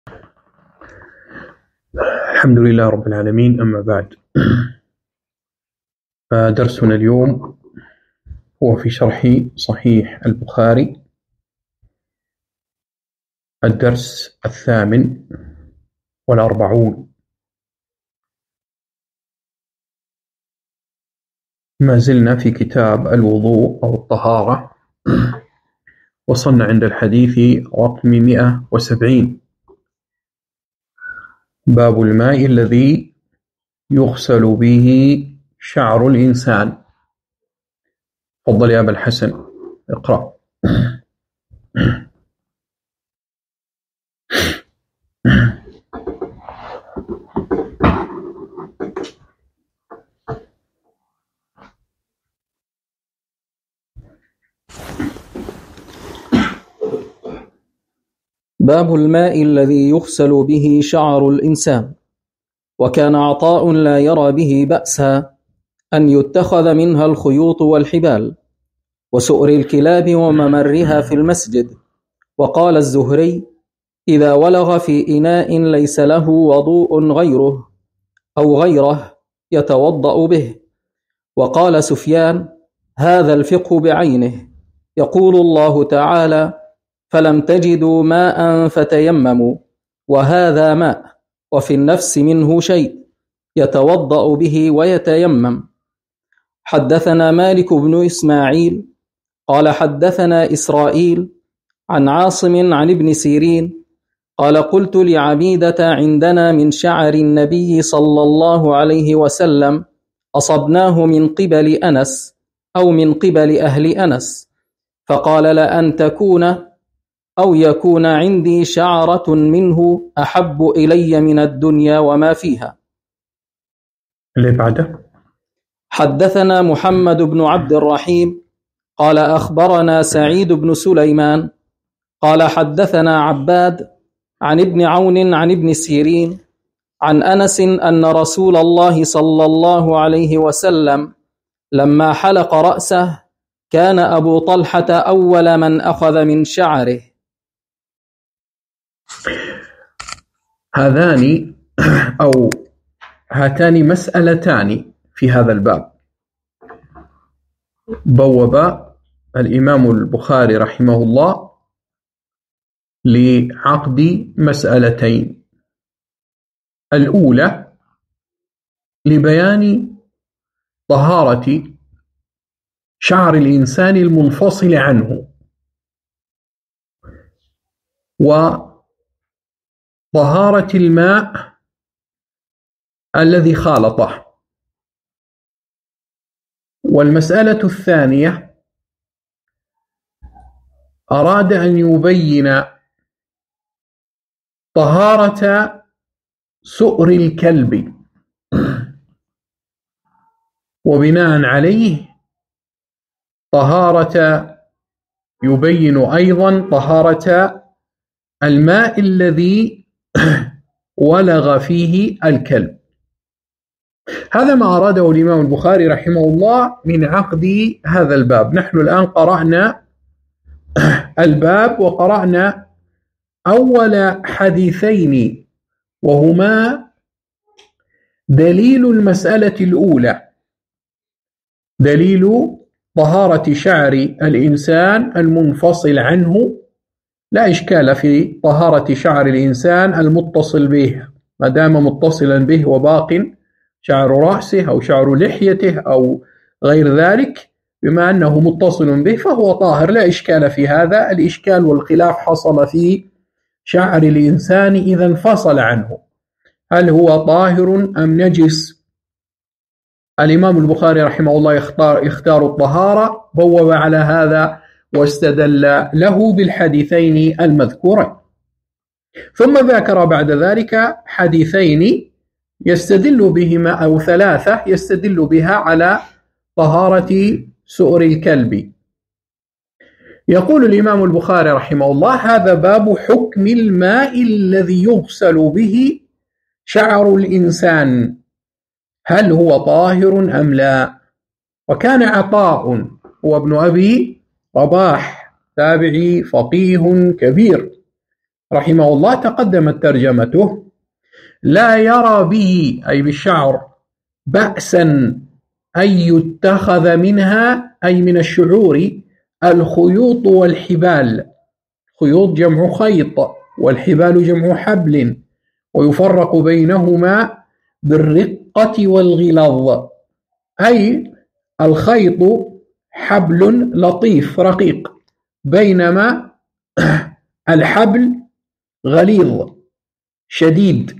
الحمد لله رب العالمين، أما بعد، فدرسنا اليوم هو في شرح صحيح البخاري، الدرس 48. ما زلنا في كتاب الوضوء أو الطهارة، وصلنا عند الحديث رقم 170، باب الماء الذي يغسل به شعر الإنسان. تفضل يا أبا الحسن، اقرأ. باب الماء الذي يغسل به شعر الإنسان. وكان عطاء لا يرى به بأسا أن يتخذ منها الخيوط والحبال وسؤر الكلاب وممرها في المسجد. وقال الزهري: إذا ولغ في إناء ليس له وضوء غيره يتوضأ به. وقال سفيان: هذا الفقه بعينه. يقول الله تعالى: فلم تجدوا ماء فتيمموا، وهذا ماء، وفي النفس منه شيء يتوضأ به ويتيمم. حدثنا مالك بن إسماعيل قال حدثنا إسرائيل عن عاصم عن ابن سيرين قال: قلت لعبيدة عندنا من شعر النبي صلى الله عليه وسلم أصبناه من قبل أنس أو من قبل أهل أنس، فقال: لأن تكون أو يكون عندي شعرة منه أحب إلي من الدنيا وما فيها. اللي بعده. حدثنا محمد بن عبد الرحيم قال أخبرنا سعيد بن سليمان قال حدثنا عباد عن ابن عون عن ابن سيرين عن أنس أن رسول الله صلى الله عليه وسلم لما حلق رأسه كان أبو طلحة أول من أخذ من شعره. هاتان مسألتان في هذا الباب. بوب الإمام البخاري رحمه الله لعقد مسألتين: الأولى لبيان طهارة شعر الإنسان المنفصل عنه، وطهارة الماء الذي خالطه. والمسألة الثانية أراد أن يبين طهارة سؤر الكلب، وبناء عليه يبين أيضا طهارة الماء الذي ولغ فيه الكلب. هذا ما أراده الإمام البخاري رحمه الله من عقد هذا الباب. نحن الآن قرأنا الباب وقرأنا أول حديثين، وهما دليل المسألة الأولى، دليل طهارة شعر الإنسان المنفصل عنه. لا إشكال في طهارة شعر الإنسان المتصل به، ما دام متصلا به وباق شعر رأسه أو شعر لحيته أو غير ذلك، بما أنه متصل به فهو طاهر، لا إشكال في هذا. الإشكال والخلاف حصل في شعر الإنسان إذا انفصل عنه، هل هو طاهر أم نجس؟ الإمام البخاري رحمه الله يختار الطهارة، بوب على هذا واستدل له بالحديثين المذكورين، ثم ذكر بعد ذلك حديثين يستدل بهما أو ثلاثة يستدل بها على طهارة سؤر الكلب. يقول الإمام البخاري رحمه الله: هذا باب حكم الماء الذي يغسل به شعر الإنسان، هل هو طاهر أم لا؟ وكان عطاء هو ابن أبي رباح تابعي فقيه كبير، رحمه الله تقدمت ترجمته: لا يرى به أي بالشعر بأسا أن يتخذ منها أي من الشعور الخيوط والحبال. خيوط جمع خيط، والحبال جمع حبل، ويفرق بينهما بالرقة والغلظ. أي الخيط حبل لطيف رقيق، بينما الحبل غليظ شديد.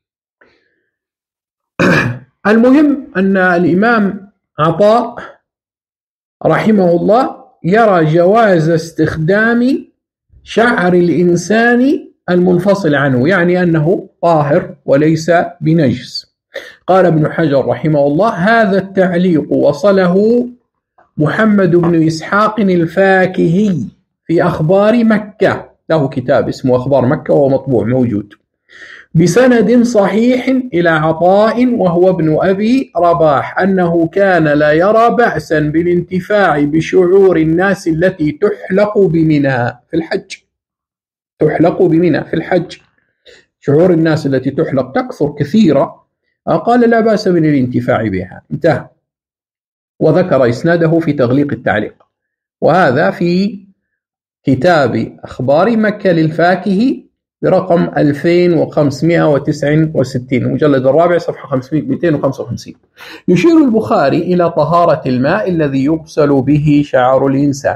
المهم أن الإمام عطاء رحمه الله يرى جواز استخدام شعر الإنسان المنفصل عنه، يعني أنه طاهر وليس بنجس. قال ابن حجر رحمه الله: هذا التعليق وصله محمد بن إسحاق الفاكهي في أخبار مكة، له كتاب اسمه أخبار مكة وهو مطبوع موجود، بسند صحيح إلى عطاء وهو ابن أبي رباح أنه كان لا يرى بأسا بالانتفاع بشعور الناس التي تحلق بمنى في الحج. تحلق بمنى في الحج، شعور الناس التي تحلق تكثر كثيرة، قال لا بأس من الانتفاع بها. انتهى. وذكر إسناده في تغليق التعليق، وهذا في كتاب أخبار مكة للفاكهي برقم 2569، المجلد الرابع صفحة 255. يشير البخاري إلى طهارة الماء الذي يغسل به شعر الإنسان.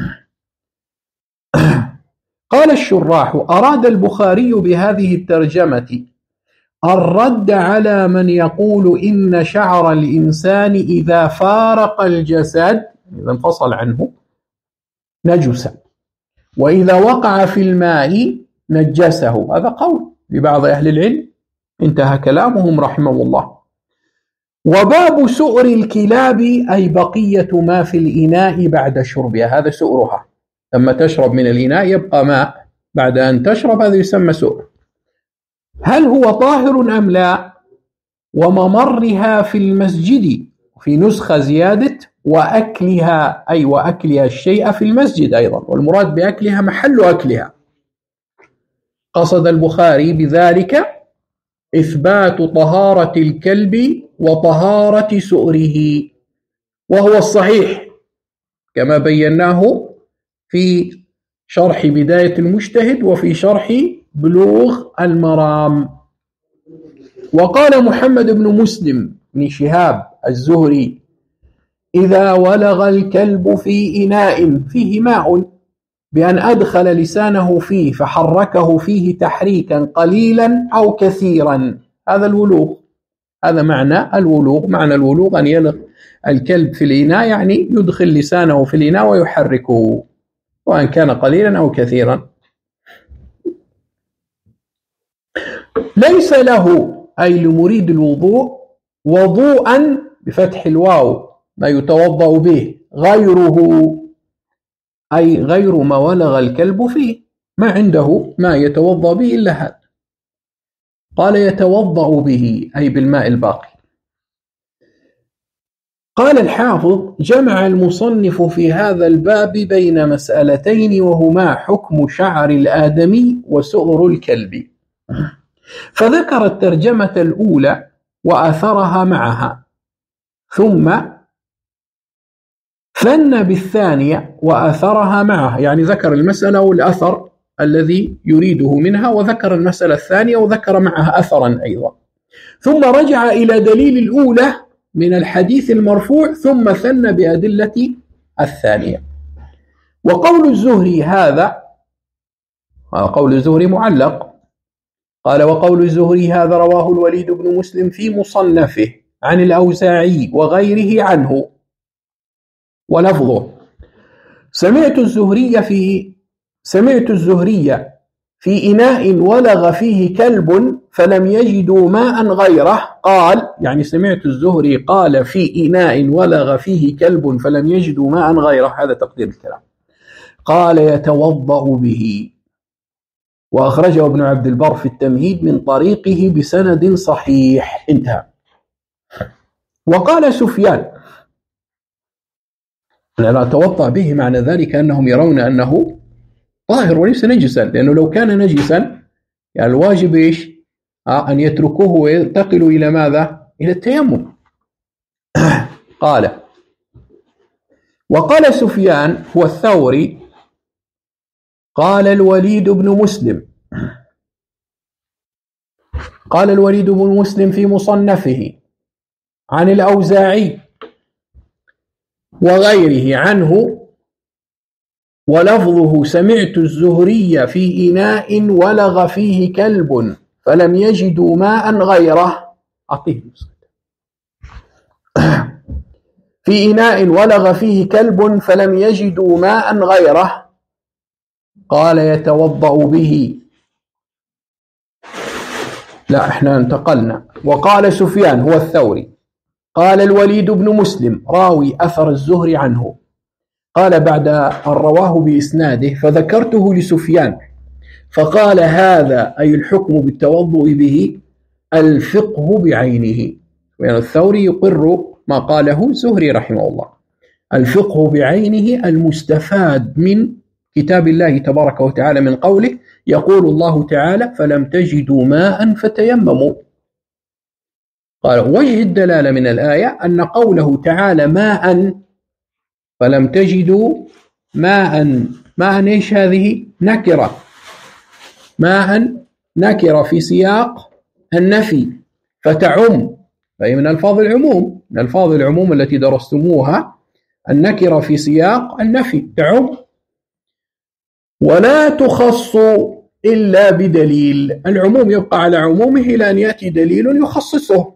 قال الشراح: أراد البخاري بهذه الترجمة الرد على من يقول إن شعر الإنسان إذا فارق الجسد، إذا انفصل عنه، نجس، وإذا وقع في الماء نجسه. هذا قول لبعض أهل العلم، انتهى كلامهم رحمه الله. وباب سؤر الكلاب أي بقية ما في الإناء بعد شربها، هذا سؤرها، لما تشرب من الإناء يبقى ماء بعد أن تشرب، هذا يسمى سؤر. هل هو طاهر أم لا؟ وممرها في المسجد، في نسخة زيادة وأكلها، أي وأكلها الشيء في المسجد أيضا، والمراد بأكلها محل أكلها. قصد البخاري بذلك إثبات طهارة الكلب وطهارة سؤره، وهو الصحيح كما بيناه في شرح بداية المجتهد وفي شرح بلوغ المرام. وقال محمد بن مسلم بن شهاب الزهري: إذا ولغ الكلب في إناء فيه ماء بأن أدخل لسانه فيه فحركه فيه تحريكا قليلا أو كثيرا، هذا الولوغ، هذا معنى الولوغ. معنى الولوغ أن يلغ الكلب في الإناء، يعني يدخل لسانه في الإناء ويحركه، وأن كان قليلا أو كثيرا. ليس له أي لمريد الوضوء وضوءا بفتح الواو ما يتوضأ به غيره، أي غير ما ولغ الكلب فيه، ما عنده ما يتوضأ به إلا هذا. قال يتوضأ به أي بالماء الباقي. قال الحافظ: جمع المصنف في هذا الباب بين مسألتين، وهما حكم شعر الآدمي وسؤر الكلب، فذكر الترجمة الأولى وأثرها معها، ثم ثنى بالثانية وأثرها معها، يعني ذكر المسألة والأثر الذي يريده منها، وذكر المسألة الثانية وذكر معها أثرا أيضا، ثم رجع إلى دليل الأولى من الحديث المرفوع، ثم ثنى بأدلة الثانية. وقول الزهري هذا قول الزهري معلق، قال: وقول الزهري هذا رواه الوليد بن مسلم في مصنفه عن الأوزاعي وغيره عنه، ولفظه: سمعت الزهري في إناء ولغ فيه كلب فلم يجدوا ماء غيره. قال، يعني سمعت الزهري قال في إناء ولغ فيه كلب فلم يجدوا ماء غيره، هذا تقدير الكلام. قال: يتوضأ به. وأخرجه ابن عبد البر في التمهيد من طريقه بسند صحيح، انتهى. وقال سفيان: لا توضأ به، معنى ذلك أنهم يرون أنه طاهر وليس نجسا، لأنه لو كان نجسا يعني الواجب إيش؟ أن يتركوه وينتقلوا إلى ماذا؟ إلى التيمم. قال: وقال سفيان هو الثوري قال الوليد بن مسلم، قال الوليد بن مسلم في مصنفه عن الأوزاعي وغيره عنه ولفظه: سمعت الزهري في إناء ولغ فيه كلب فلم يجدوا ماء غيره. في إناء ولغ فيه كلب فلم يجدوا ماء غيره، قال: يتوضأ به. لا، احنا انتقلنا. وقال سفيان هو الثوري قال الوليد بن مسلم راوي أثر الزهري عنه، قال بعد أن رواه بإسناده: فذكرته لسفيان فقال: هذا أي الحكم بالتوضؤ به الفقه بعينه. يعني الثوري يقر ما قاله الزهري رحمه الله، الفقه بعينه المستفاد من كتاب الله تبارك وتعالى من قوله: يقول الله تعالى: فلم تجدوا ماء فتيمموا. قال: وجه الدلالة من الآية أن قوله تعالى ماء فلم تجدوا ماء، ماء إيش هذه؟ نكرة، ماء نكرة في سياق النفي فتعم، فهي من ألفاظ العموم، من ألفاظ العموم التي درستموها، النكرة في سياق النفي تعم ولا تخص إلا بدليل. العموم يبقى على عمومه إلى أن يأتي دليل يخصصه.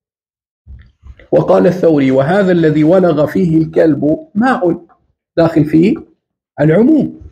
وقال الثوري: وهذا الذي ولغ فيه الكلب ماء، داخل فيه العموم.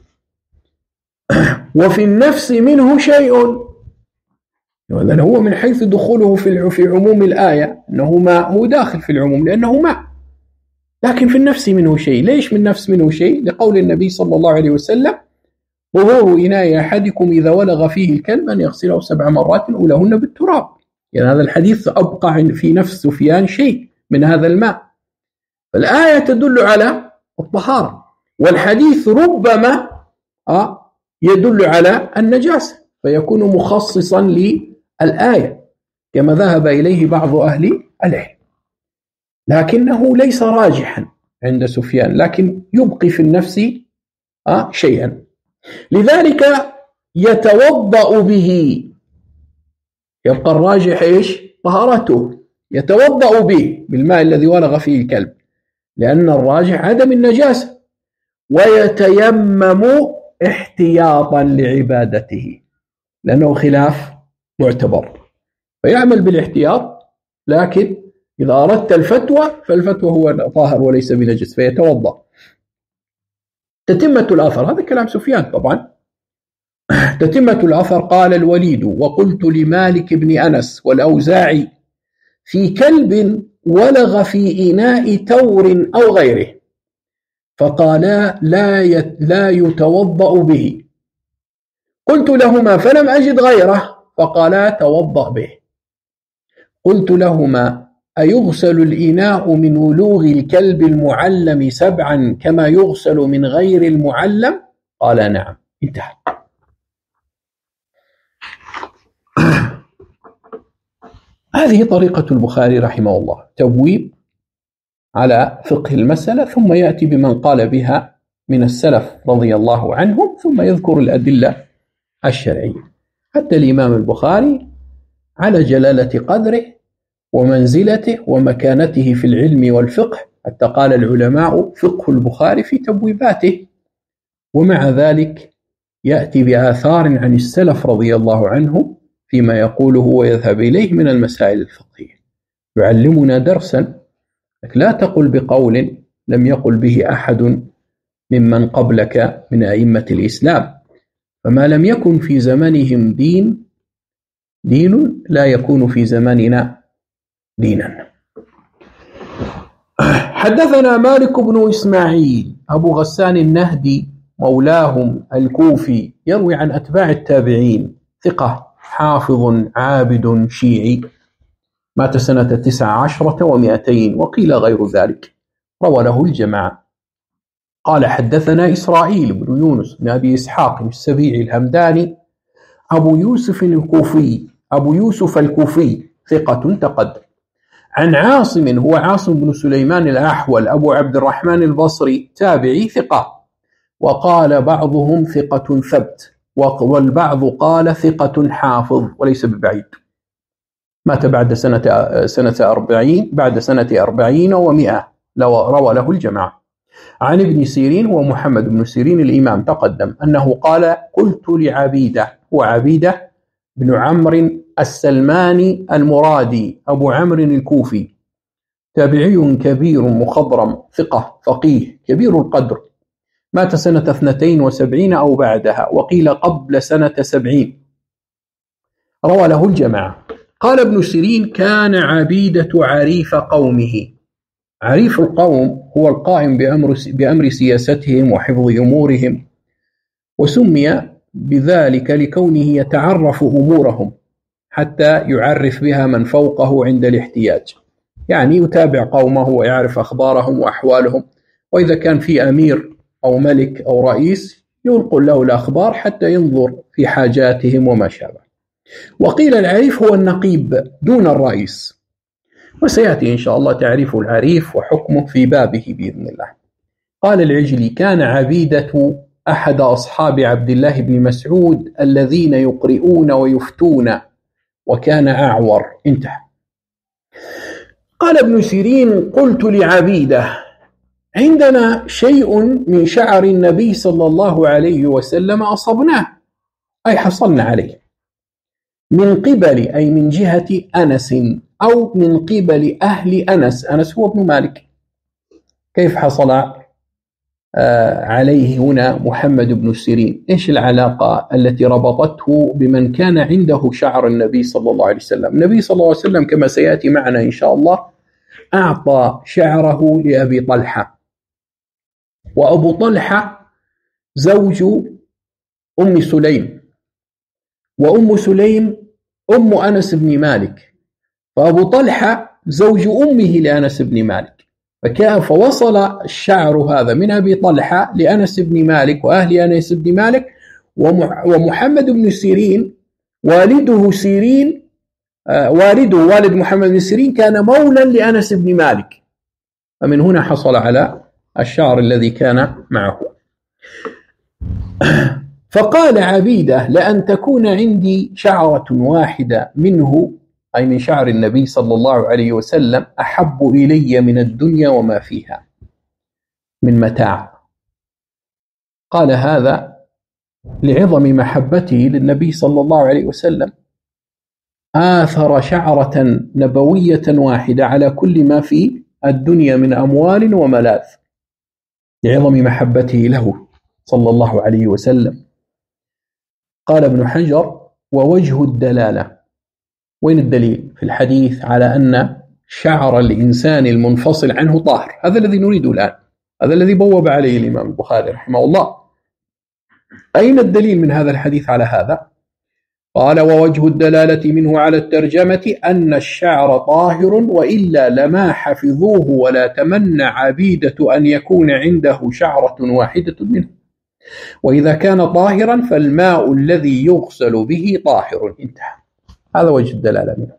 وفي النفس منه شيء، لأنه هو من حيث دخوله في عموم الآية أنه ماء، هو داخل في العموم لأنه ماء، لكن في النفس منه شيء. ليش من النفس منه شيء؟ لقول النبي صلى الله عليه وسلم: ظهور إناء أحدكم إذا ولغ فيه الكلب أن يغسله 7 مرات أولهن بالتراب. يعني هذا الحديث أبقى في نفس سفيان شيء من هذا الماء. فالآية تدل على الطهارة، والحديث ربما يدل على النجاسة، فيكون مخصصا للآية كما ذهب إليه بعض أهل العلم، لكنه ليس راجحا عند سفيان، لكن يبقي في النفس شيئا. لذلك يتوضأ به، يبقى الراجح إيش؟ طهارته، يتوضأ به بالماء الذي ولغ فيه الكلب، لأن الراجح عدم النجاسة. ويتيمم احتياطا لعبادته، لأنه خلاف معتبر، فيعمل بالاحتياط، لكن إذا أردت الفتوى فالفتوى هو طاهر وليس بنجس فيتوضأ. تتمة الأثر، هذا كلام سفيان طبعا. تتمة الأثر: قال الوليد: وقلت لمالك بن أنس والأوزاعي في كلب ولغ في إناء تور أو غيره، فقالا لا يتوضأ به. قلت لهما: فلم أجد غيره، فقالا: توضأ به. قلت لهما: أيغسل الإناء من ولوغ الكلب المعلم 7 كما يغسل من غير المعلم؟ قال: نعم. انتهى. هذه طريقة البخاري رحمه الله، تبويب على فقه المسألة، ثم يأتي بمن قال بها من السلف رضي الله عنهم، ثم يذكر الأدلة الشرعية. حتى الإمام البخاري على جلالة قدره ومنزلته ومكانته في العلم والفقه، حتى قال العلماء: فقه البخاري في تبويباته. ومع ذلك يأتي بآثار عن السلف رضي الله عنهم فيما يقوله ويذهب إليه من المسائل الفقهية، يعلمنا درسا. لا تقل بقول لم يقل به أحد ممن قبلك من أئمة الإسلام، فما لم يكن في زمانهم دين لا يكون في زماننا دينا. حدثنا مالك بن إسماعيل أبو غسان النهدي مولاهم الكوفي، يروي عن أتباع التابعين، ثقة حافظ عابد شيعي، مات سنة 19 و200، وقيل غير ذلك، روى له الجماعة. قال حدثنا إسرائيل بن يونس بن أبي إسحاق السبيعي الهمداني أبو يوسف الكوفي ثقة تقدم، عن عاصم هو عاصم بن سليمان الأحول أبو عبد الرحمن البصري تابعي ثقة، وقال بعضهم ثقة ثبت، والبعض قال ثقة حافظ وليس ببعيد. مات بعد سنة 40 بعد سنة 40 و100 روى له الجماعة. عن ابن سيرين ومحمد بن سيرين الإمام تقدم أنه قال قلت لعبيدة، هو عبيدة بن عمرو السلماني المرادي أبو عمرو الكوفي تابعي كبير مخضرم ثقة فقيه كبير القدر، مات سنة 72 أو بعدها، وقيل قبل سنة 70، روى له الجماعة. قال ابن سيرين كان عبيدة عريف قومه. عريف القوم هو القائم بأمر سياستهم وحفظ أمورهم، وسمي بذلك لكونه يتعرف أمورهم حتى يعرف بها من فوقه عند الاحتياج، يعني يتابع قومه ويعرف أخبارهم وأحوالهم، وإذا كان في أمير أو ملك أو رئيس ينقل له الأخبار حتى ينظر في حاجاتهم وما شابه. وقيل العريف هو النقيب دون الرئيس، وسيأتي إن شاء الله تعريف العريف وحكمه في بابه بإذن الله. قال العجلي كان عبيدة أحد أصحاب عبد الله بن مسعود الذين يقرئون ويفتون، وكان أعور. انتهى. قال ابن سيرين قلت لعبيدة عندنا شيء من شعر النبي صلى الله عليه وسلم أصبناه، أي حصلنا عليه، من قبل أي من جهة أنس أو من قبل أهل أنس. أنس هو ابن مالك. كيف حصل عليه هنا محمد بن سيرين؟ إيش العلاقة التي ربطته بمن كان عنده شعر النبي صلى الله عليه وسلم؟ النبي صلى الله عليه وسلم كما سيأتي معنا إن شاء الله أعطى شعره لأبي طلحة، وأبو طلحة زوج أم سليم، وأم سليم أم أنس بن مالك، فأبو طلحة زوج أمه لأنس بن مالك، فوصل الشعر هذا من أبي طلحة لأنس بن مالك وأهل أنس بن مالك. ومحمد بن سيرين والده سيرين والد محمد بن سيرين كان مولا لأنس بن مالك، فمن هنا حصل على الشعر الذي كان معه. فقال عبيدة لأن تكون عندي شعرة واحدة منه، أي من شعر النبي صلى الله عليه وسلم، أحب إلي من الدنيا وما فيها من متاع. قال هذا لعظم محبته للنبي صلى الله عليه وسلم، آثر شعرة نبوية واحدة على كل ما في الدنيا من أموال وملاذ، لعظم محبته له صلى الله عليه وسلم. قال ابن حجر ووجه الدلالة، وين الدليل في الحديث على أن شعر الإنسان المنفصل عنه طاهر؟ هذا الذي نريده الآن، هذا الذي بوب عليه الإمام البخاري رحمه الله. أين الدليل من هذا الحديث على هذا؟ قال ووجه الدلالة منه على الترجمة أن الشعر طاهر، وإلا لما حفظوه ولا تمنى عبيدة أن يكون عنده شعرة واحدة منه، وإذا كان طاهرا فالماء الذي يغسل به طاهر. انتهى. هذا وجه الدلالة منه.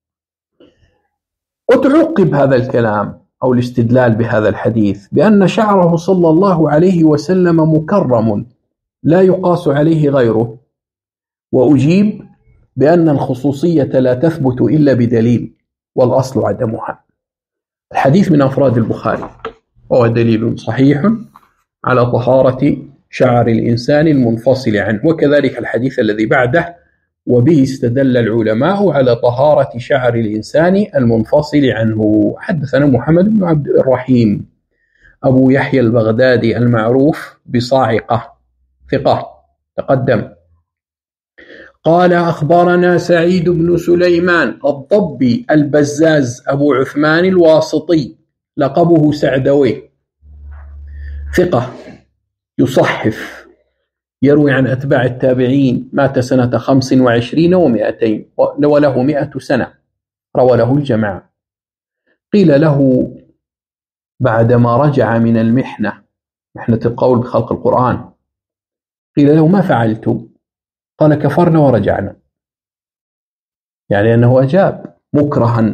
وتعقب هذا الكلام أو الاستدلال بهذا الحديث بأن شعره صلى الله عليه وسلم مكرم لا يقاس عليه غيره، وأجيب بأن الخصوصية لا تثبت إلا بدليل، والأصل عدمها. الحديث من أفراد البخاري، وهو دليل صحيح على طهارة شعر الإنسان المنفصل عنه، وكذلك الحديث الذي بعده، وبه استدل العلماء على طهارة شعر الإنسان المنفصل عنه. حدثنا محمد بن عبد الرحيم أبو يحيى البغدادي المعروف بصاعقة ثقة تقدم. قال أخبرنا سعيد بن سليمان الضبي البزاز أبو عثمان الواسطي لقبه سعدوي ثقة يصحف، يروي عن أتباع التابعين، مات سنة 25 و200 وله 100 سنة، روى له الجماعة. قيل له بعدما رجع من المحنة محنة القول بخلق القرآن. قيل له: ما فعلتم؟ قال: كفرنا ورجعنا. يعني أنه أجاب مكرها،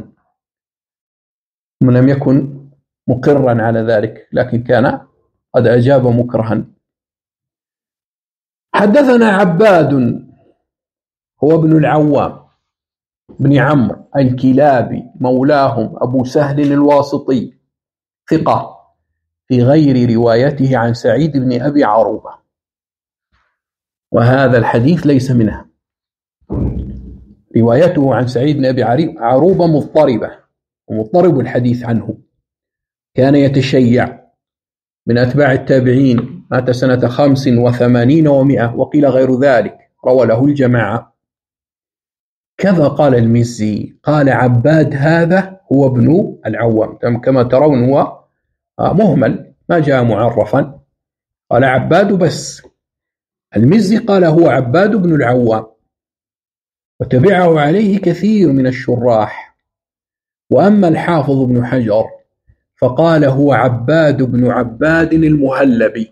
لم يكن مقرا على ذلك، لكن كان قد أجاب مكرها. حدثنا عباد هو ابن العوام بن عمرو الكلابي مولاهم أبو سهل الواسطي، ثقة، في غير روايته عن سعيد بن أبي عروبة، وهذا الحديث ليس منه. روايته عن سعيد بن أبي عروبة مضطربة، ومضطرب الحديث عنه. كان يتشيع، من أتباع التابعين، مات سنة 85 و100، وقيل غير ذلك، روى له الجماعة. كذا قال المزي، قال عباد هذا هو ابن العوام، كما ترون هو مهمل، ما جاء معرفا، قال عباد بس. المزي قال هو عباد بن العوام، وتبعه عليه كثير من الشراح. وأما الحافظ ابن حجر فقال هو عباد بن عباد المهلبي،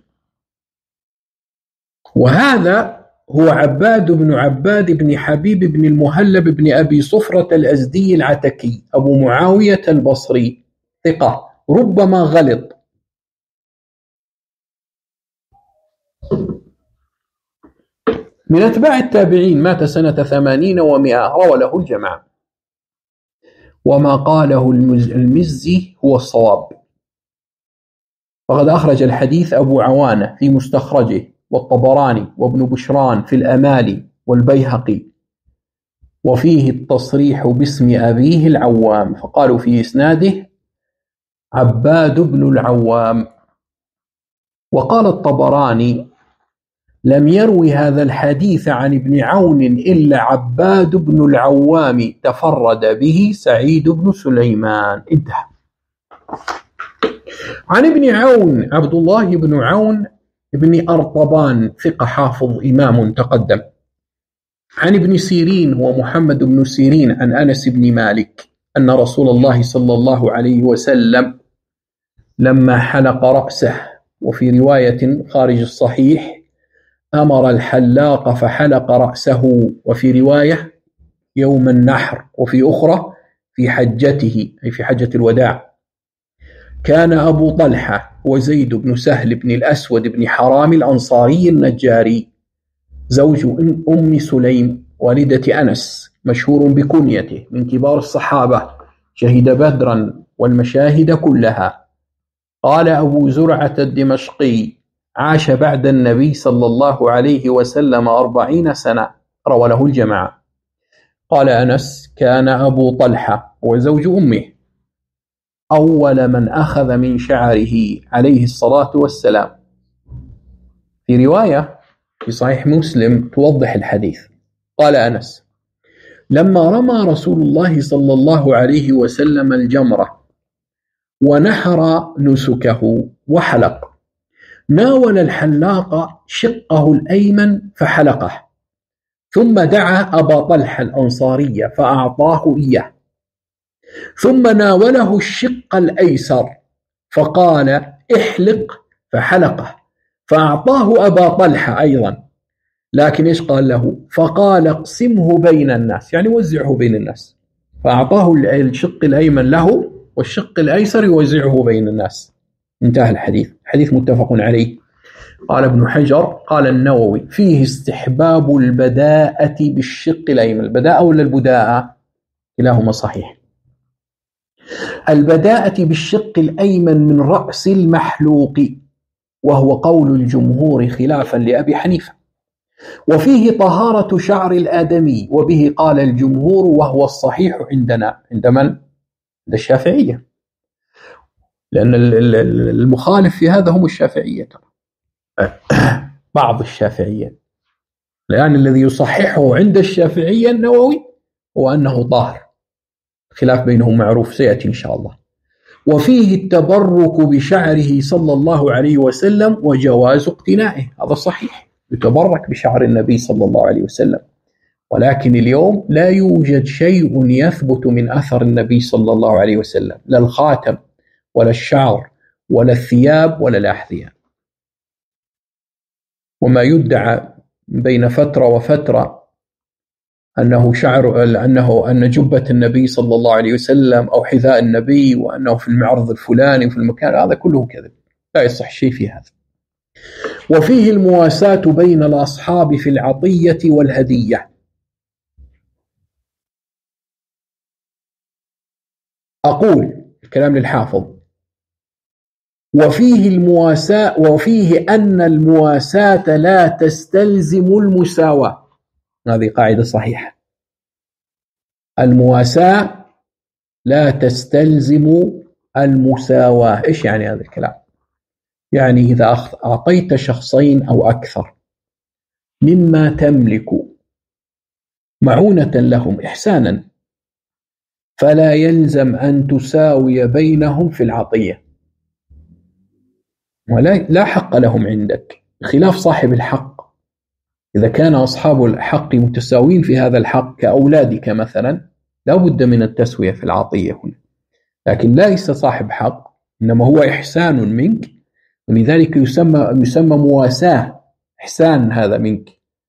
وهذا هو عباد بن عباد بن حبيب بن المهلب بن أبي صفرة الأزدي العتكي أبو معاوية البصري، ثقة، ربما غلط. من أتباع التابعين، مات سنة 80 و100، روى له الجماعة. وما قاله المزي هو الصواب، فقد أخرج الحديث أبو عوانة في مستخرجه، والطبراني وابن بشران في الأمالي، والبيهقي، وفيه التصريح باسم أبيه العوام، فقالوا في إسناده عباد بن العوام. وقال الطبراني لم يروي هذا الحديث عن ابن عون إلا عباد بن العوام، تفرد به سعيد بن سليمان. انتهى. عن ابن عون عبد الله بن عون ابن أرطبان، ثقة، حافظ، إمام، تقدم. عن ابن سيرين هو محمد بن سيرين، عن أنس بن مالك أن رسول الله صلى الله عليه وسلم لما حلق رأسه، وفي رواية خارج الصحيح أمر الحلاق فحلق رأسه، وفي رواية يوم النحر، وفي أخرى في حجته، أي في حجة الوداع. كان أبو طلحة وزيد بن سهل بن الأسود بن حرام الأنصاري النجاري، زوج أم سليم والدة أنس، مشهور بكنيته، من كبار الصحابة، شهد بدرا والمشاهد كلها. قال أبو زرعة الدمشقي عاش بعد النبي صلى الله عليه وسلم 40 سنة، روى له الجماعة. قال أنس كان أبو طلحة وزوج أمه أول من أخذ من شعره عليه الصلاة والسلام. في رواية في صحيح مسلم توضح الحديث. قال أنس لما رمى رسول الله صلى الله عليه وسلم الجمرة ونحر نسكه وحلق، ناول الحلاق شقه الأيمن فحلقه، ثم دعا أبا طلحة الأنصاري فأعطاه إياه، ثم ناوله الشق الأيسر فقال احلق فحلقه، فأعطاه أبا طلحة أيضا، لكن إيش قال له؟ فقال اقسمه بين الناس، يعني وزعه بين الناس، فأعطاه الشق الأيمن له والشق الأيسر يوزعه بين الناس. انتهى الحديث. حديث متفق عليه. قال ابن حجر قال النووي فيه استحباب البداءة بالشق الأيمن. البداءة ولا البداءة؟ كلاهما صحيح. البداءة بالشق الأيمن من رأس المحلوق، وهو قول الجمهور خلافا لأبي حنيفة. وفيه طهارة شعر الآدمي، وبه قال الجمهور، وهو الصحيح عندنا. عند من؟ عند الشافعية، لأن المخالف في هذا هم الشافعية، بعض الشافعية. لأن الذي يصححه عند الشافعية النووي هو أنه ظاهر، خلاف بينهم معروف سيأتي إن شاء الله. وفيه التبرك بشعره صلى الله عليه وسلم وجواز اقتنائه، هذا صحيح، يتبرك بشعر النبي صلى الله عليه وسلم، ولكن اليوم لا يوجد شيء يثبت من أثر النبي صلى الله عليه وسلم، لا الخاتم ولا الشعر ولا الثياب ولا الأحذية. وما يدعى بين فترة وفترة أن جبة النبي صلى الله عليه وسلم أو حذاء النبي وأنه في المعرض الفلاني وفي المكان، هذا كله كذب، لا يصح شيء في هذا. وفيه المواساة بين الأصحاب في العطية والهدية. أقول الكلام للحافظ: وفيه أن المواساة لا تستلزم المساواة. هذه قاعدة صحيحة. المواساة لا تستلزم المساواة. إيش يعني هذا الكلام؟ يعني إذا أعطيت شخصين أو أكثر مما تملك معونة لهم إحسانا، فلا يلزم أن تساوي بينهم في العطية، ولا حق لهم عندك، خلاف صاحب الحق. إذا كان أصحاب الحق متساوين في هذا الحق كأولادك مثلا، لا بد من التسوية في العطية هنا، لكن ليس صاحب حق، إنما هو إحسان منك، ولذلك يسمى مواساة، إحسان هذا منك،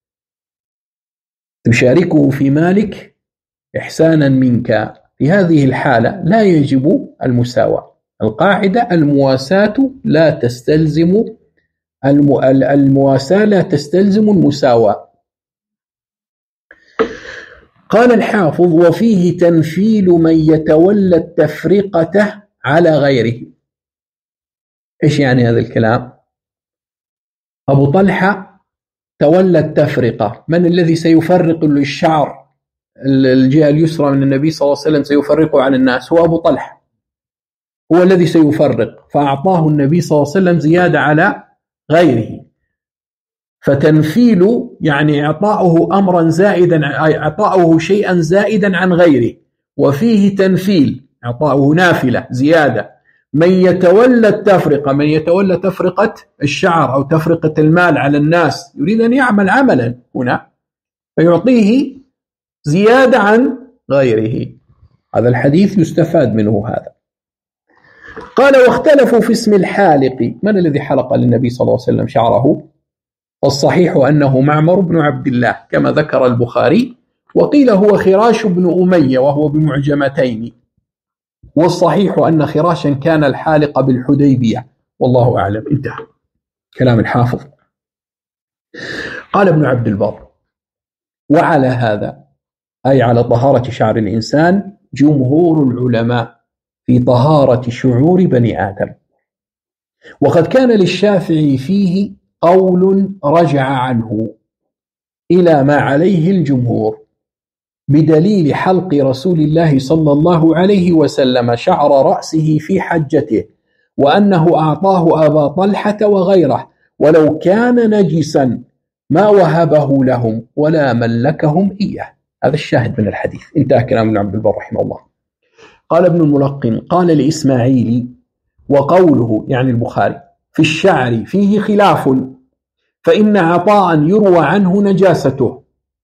تشاركه في مالك إحسانا منك. في هذه الحالة لا يجب المساواة. القاعدة: المواساة لا تستلزم المواساة لا تستلزم المساواة. قال الحافظ: وفيه تنفيل من يتولى التفرقة على غيره. إيش يعني هذا الكلام؟ أبو طلحة تولى التفرقة. من الذي سيفرق الشعر الجهة اليسرى من النبي صلى الله عليه وسلم، سيفرقه عن الناس؟ هو أبو طلحة، هو الذي سيفرق، فأعطاه النبي صلى الله عليه وسلم زيادة على غيره. فتنفيل يعني إعطاؤه أمرا زائدا، إعطاؤه شيئا زائدا عن غيره، وفيه تنفيل إعطاؤه نافلة زيادة. من يتولى التفرقة، من يتولى تفرقة الشعر أو تفرقة المال على الناس، يريد أن يعمل عملا هنا فيعطيه زيادة عن غيره. هذا الحديث يستفاد منه هذا. قال: واختلفوا في اسم الحالق. من الذي حلق للنبي صلى الله عليه وسلم شعره؟ والصحيح أنه معمر بن عبد الله كما ذكر البخاري، وقيل هو خراش بن أمية وهو بمعجمتين، والصحيح أن خراشا كان الحالق بالحديبية، والله أعلم. انتهى كلام الحافظ. قال ابن عبد البر: وعلى هذا، أي على طهارة شعر الإنسان، جمهور العلماء في طهارة شعور بني آدم. وقد كان للشافعي فيه قول رجع عنه إلى ما عليه الجمهور، بدليل حلق رسول الله صلى الله عليه وسلم شعر رأسه في حجته، وأنه أعطاه أبا طلحة وغيره، ولو كان نجسا ما وهبه لهم ولا ملكهم إياه. هذا الشاهد من الحديث. انتهى كلام ابن عبد البر رحمه الله. قال ابن الملقن: قال لإسماعيل: وقوله يعني البخاري في الشعر فيه خلاف، فإن عطاء يروى عنه نجاسته،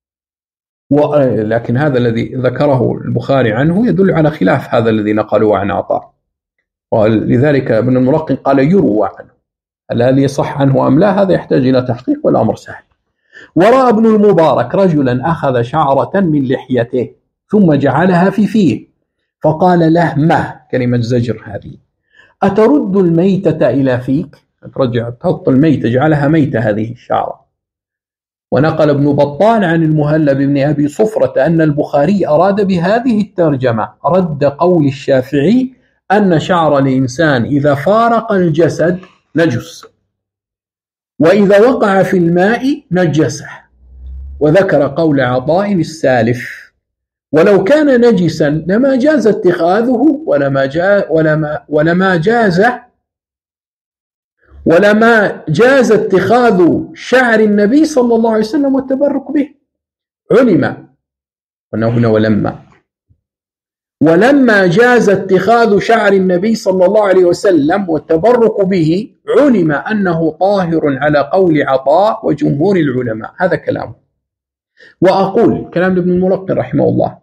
لكن هذا الذي ذكره البخاري عنه يدل على خلاف هذا الذي نقلوه عن عطاء، ولذلك ابن الملقن قال يروى عنه. هل يصح عنه أم لا؟ هذا يحتاج إلى تحقيق والأمر سهل. ورأى ابن المبارك رجلا أخذ شعرة من لحيته ثم جعلها في فيه، فقال له: ما كلمة زجر هذه، أترد الميتة إلى فيك؟ تحط الميتة، جعلها ميتة هذه الشعرة. ونقل ابن بطال عن المهلب بن أبي صفرة أن البخاري أراد بهذه الترجمة رد قول الشافعي أن شعر الإنسان إذا فارق الجسد نجس، وإذا وقع في الماء نجسه، وذكر قول عطاء السالف: ولو كان نجسا لما جاز اتخاذه ولما جاز اتخاذ شعر النبي صلى الله عليه وسلم والتبرك به. علم هنا ولما جاز اتخاذ شعر النبي صلى الله عليه وسلم والتبرك به، علم أنه طاهر على قول عطاء وجمهور العلماء. هذا كلامه. وأقول كلام ابن الملقن رحمه الله: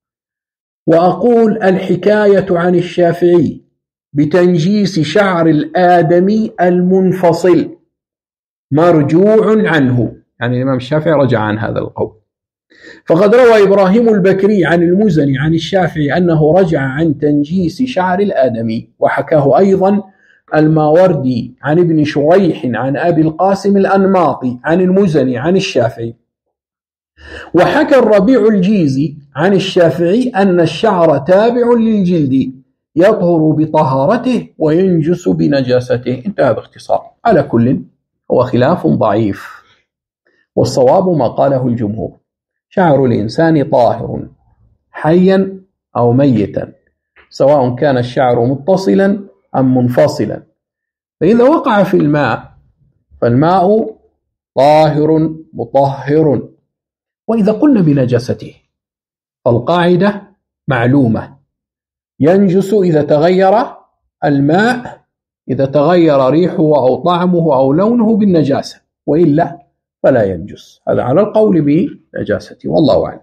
وأقول الحكاية عن الشافعي بتنجيس شعر الآدمي المنفصل مرجوع عنه، يعني الإمام الشافعي رجع عن هذا القول. فقد روى إبراهيم البكري عن المزني عن الشافعي أنه رجع عن تنجيس شعر الآدمي، وحكاه أيضا الماوردي عن ابن شريح عن أبي القاسم الأنماطي عن المزني عن الشافعي. وحكى الربيع الجيزي عن الشافعي أن الشعر تابع للجلد يطهر بطهارته وينجس بنجاسته. انتهى باختصار. على كل هو خلاف ضعيف، والصواب ما قاله الجمهور: شعر الإنسان طاهر حيا أو ميتا، سواء كان الشعر متصلا أم منفصلا. فإذا وقع في الماء فالماء طاهر مطهر. وإذا قلنا بنجاسته فالقاعدة معلومة: ينجس إذا تغير الماء، إذا تغير ريحه أو طعمه أو لونه بالنجاسة، وإلا فلا ينجس. هذا على القول بنجاسته، والله أعلم.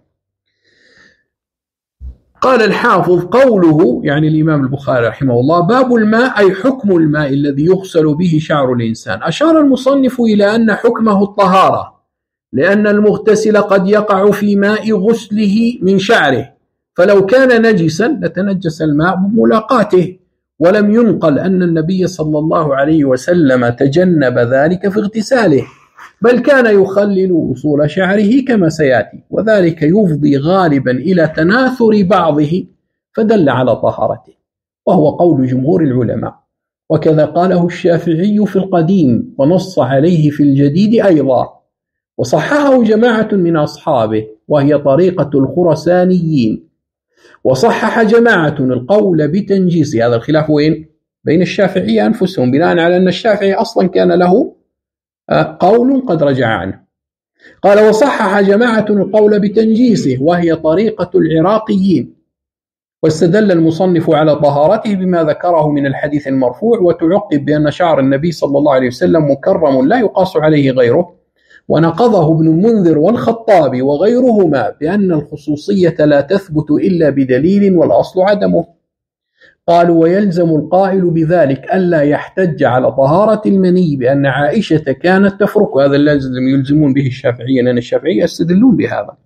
قال الحافظ: قوله يعني الإمام البخاري رحمه الله: باب الماء أي حكم الماء الذي يغسل به شعر الإنسان. أشار المصنف إلى أن حكمه الطهارة، لأن المغتسل قد يقع في ماء غسله من شعره، فلو كان نجسا لتنجس الماء بملاقاته. ولم ينقل أن النبي صلى الله عليه وسلم تجنب ذلك في اغتساله، بل كان يخلل أصول شعره كما سيأتي، وذلك يفضي غالبا إلى تناثر بعضه فدل على طهارته، وهو قول جمهور العلماء. وكذا قاله الشافعي في القديم، ونص عليه في الجديد أيضا، وصححه جماعة من أصحابه، وهي طريقة الخرسانيين. وصحح جماعة القول بتنجيس. هذا الخلاف وين؟ بين الشافعية أنفسهم، بناء على أن الشافعي أصلا كان له قول قد رجع عنه. قال: وصحح جماعة القول بتنجيسه، وهي طريقة العراقيين. واستدل المصنف على طهارته بما ذكره من الحديث المرفوع، وتعقب بأن شعر النبي صلى الله عليه وسلم مكرم لا يقاس عليه غيره. ونقضه ابن المنذر والخطابي وغيرهما بأن الخصوصية لا تثبت إلا بدليل والأصل عدمه. قالوا: ويلزم القائل بذلك ألا يحتج على طهارة المني بأن عائشة كانت تفرك. هذا اللازم يلزمون به الشافعية، لأن الشافعية يستدلون بهذا.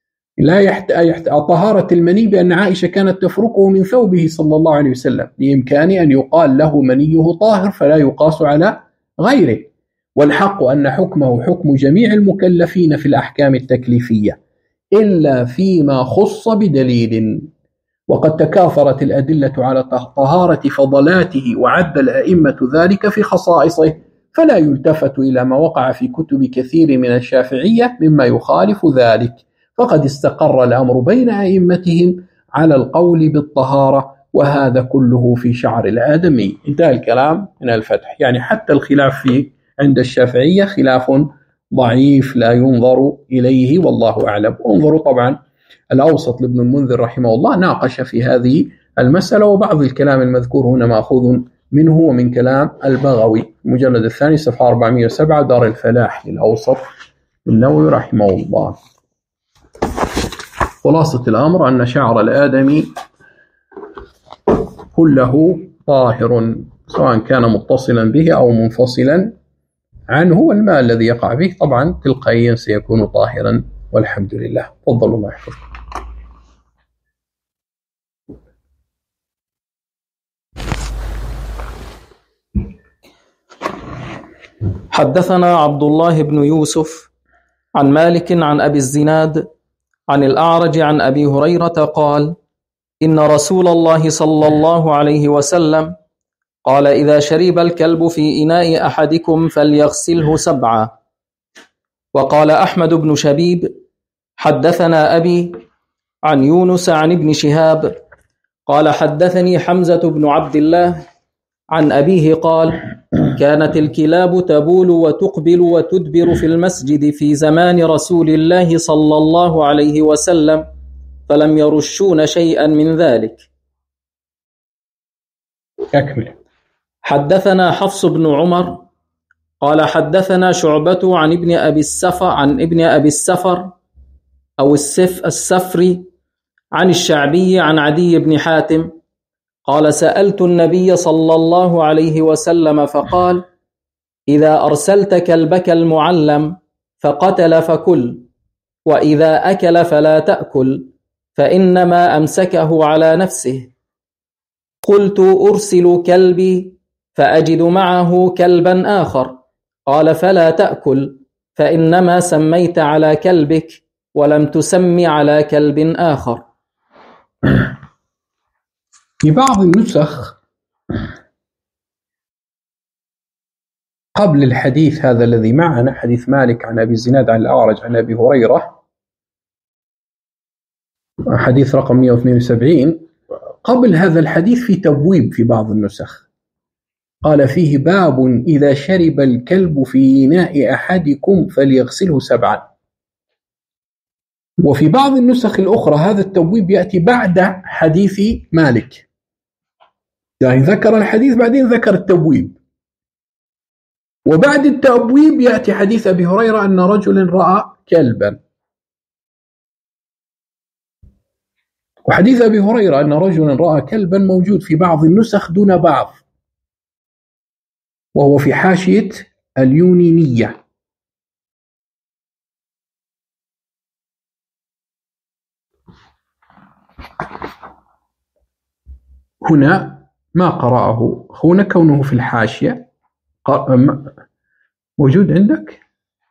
لا طهارة المني بأن عائشة كانت تفركه من ثوبه صلى الله عليه وسلم، بإمكان أن يقال له منيه طاهر فلا يقاس على غيره. والحق أن حكمه حكم جميع المكلفين في الأحكام التكليفية، إلا فيما خص بدليل. وقد تكاثرت الأدلة على طهارة فضلاته، وعد الأئمة ذلك في خصائصه، فلا يلتفت إلى ما وقع في كتب كثير من الشافعية مما يخالف ذلك، فقد استقر الأمر بين أئمتهم على القول بالطهارة، وهذا كله في شعر الآدمي. انتهى الكلام من الفتح. يعني حتى الخلاف عند الشافعية خلاف ضعيف لا ينظر إليه، والله أعلم. انظروا طبعا الأوسط لابن المنذر رحمه الله ناقش في هذه المسألة، وبعض الكلام المذكور هنا مأخوذ منه ومن كلام البغوي، المجلد الثاني صفحة 407، دار الفلاح للأوسط النووي رحمه الله. خلاصة الأمر أن شعر الآدمي كله طاهر، سواء كان متصلا به أو منفصلا عنه، والماء الذي يقع به طبعا تلقائيا سيكون طاهرا، والحمد لله. تفضلوا الله يحفظكم. حدثنا عبد الله بن يوسف عن مالك عن أبي الزناد عن الأعرج عن أبي هريرة قال: إن رسول الله صلى الله عليه وسلم قال: إذا شرب الكلب في إناء أحدكم فليغسله 7. وقال أحمد بن شبيب: حدثنا أبي عن يونس عن ابن شهاب قال: حدثني حمزة بن عبد الله عن أبيه قال: كانت الكلاب تبول وتقبل وتدبر في المسجد في زمان رسول الله صلى الله عليه وسلم، فلم يرشون شيئا من ذلك. أكمل. حدثنا حفص بن عمر قال: حدثنا شعبة عن ابن أبي السفر أو السفري عن الشعبي عن عدي بن حاتم قال: سألت النبي صلى الله عليه وسلم فقال: إذا أرسلت كلبك المعلم فقتل فكل، وإذا أكل فلا تأكل، فإنما أمسكه على نفسه. قلت أرسل كلبي فأجد معه كلبا آخر، قال فلا تأكل، فإنما سميت على كلبك ولم تسم على كلب آخر. في بعض النسخ قبل الحديث هذا الذي معنا، حديث مالك عن أبي الزناد عن الأعرج عن أبي هريرة، حديث رقم 172، قبل هذا الحديث في تبويب في بعض النسخ، قال فيه باب إذا شرب الكلب في إناء أحدكم فليغسله 7. وفي بعض النسخ الأخرى هذا التبويب يأتي بعد حديث مالك، يعني ذكر الحديث بعدين ذكر التبويب، وبعد التبويب يأتي حديث أبي هريرة أن رجل رأى كلبا. وحديث أبي هريرة أن رجلا رأى كلبا موجود في بعض النسخ دون بعض، وهو في حاشية اليونينية. هنا ما قرأه، هنا كونه في الحاشية موجود عندك؟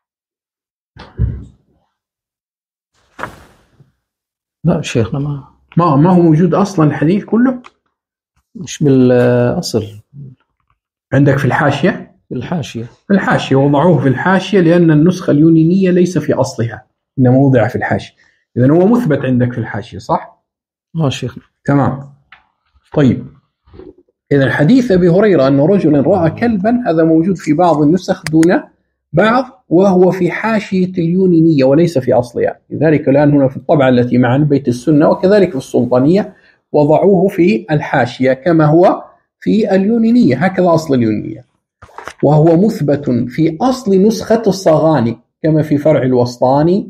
لا شيخنا ما هو موجود أصلا الحديث كله؟ مش بالأصل عندك في الحاشية؟ في الحاشية وضعوه في الحاشية لأن النسخة اليونينية ليس في أصلها، إنما وضع في الحاشية. إذن هو مثبت عندك في الحاشية صح؟ شيخنا تمام. طيب إذن حديث أبي هريرة أن رجلا رأى كلبا هذا موجود في بعض النسخ دون بعض، وهو في حاشية اليونينية وليس في أصلها. لذلك الآن هنا في الطبعة التي معنا بيت السنة وكذلك في السلطانية وضعوه في الحاشية كما هو في اليونينية، هكذا أصل اليونينية، وهو مثبت في أصل نسخة الصغاني كما في فرع الوسطاني،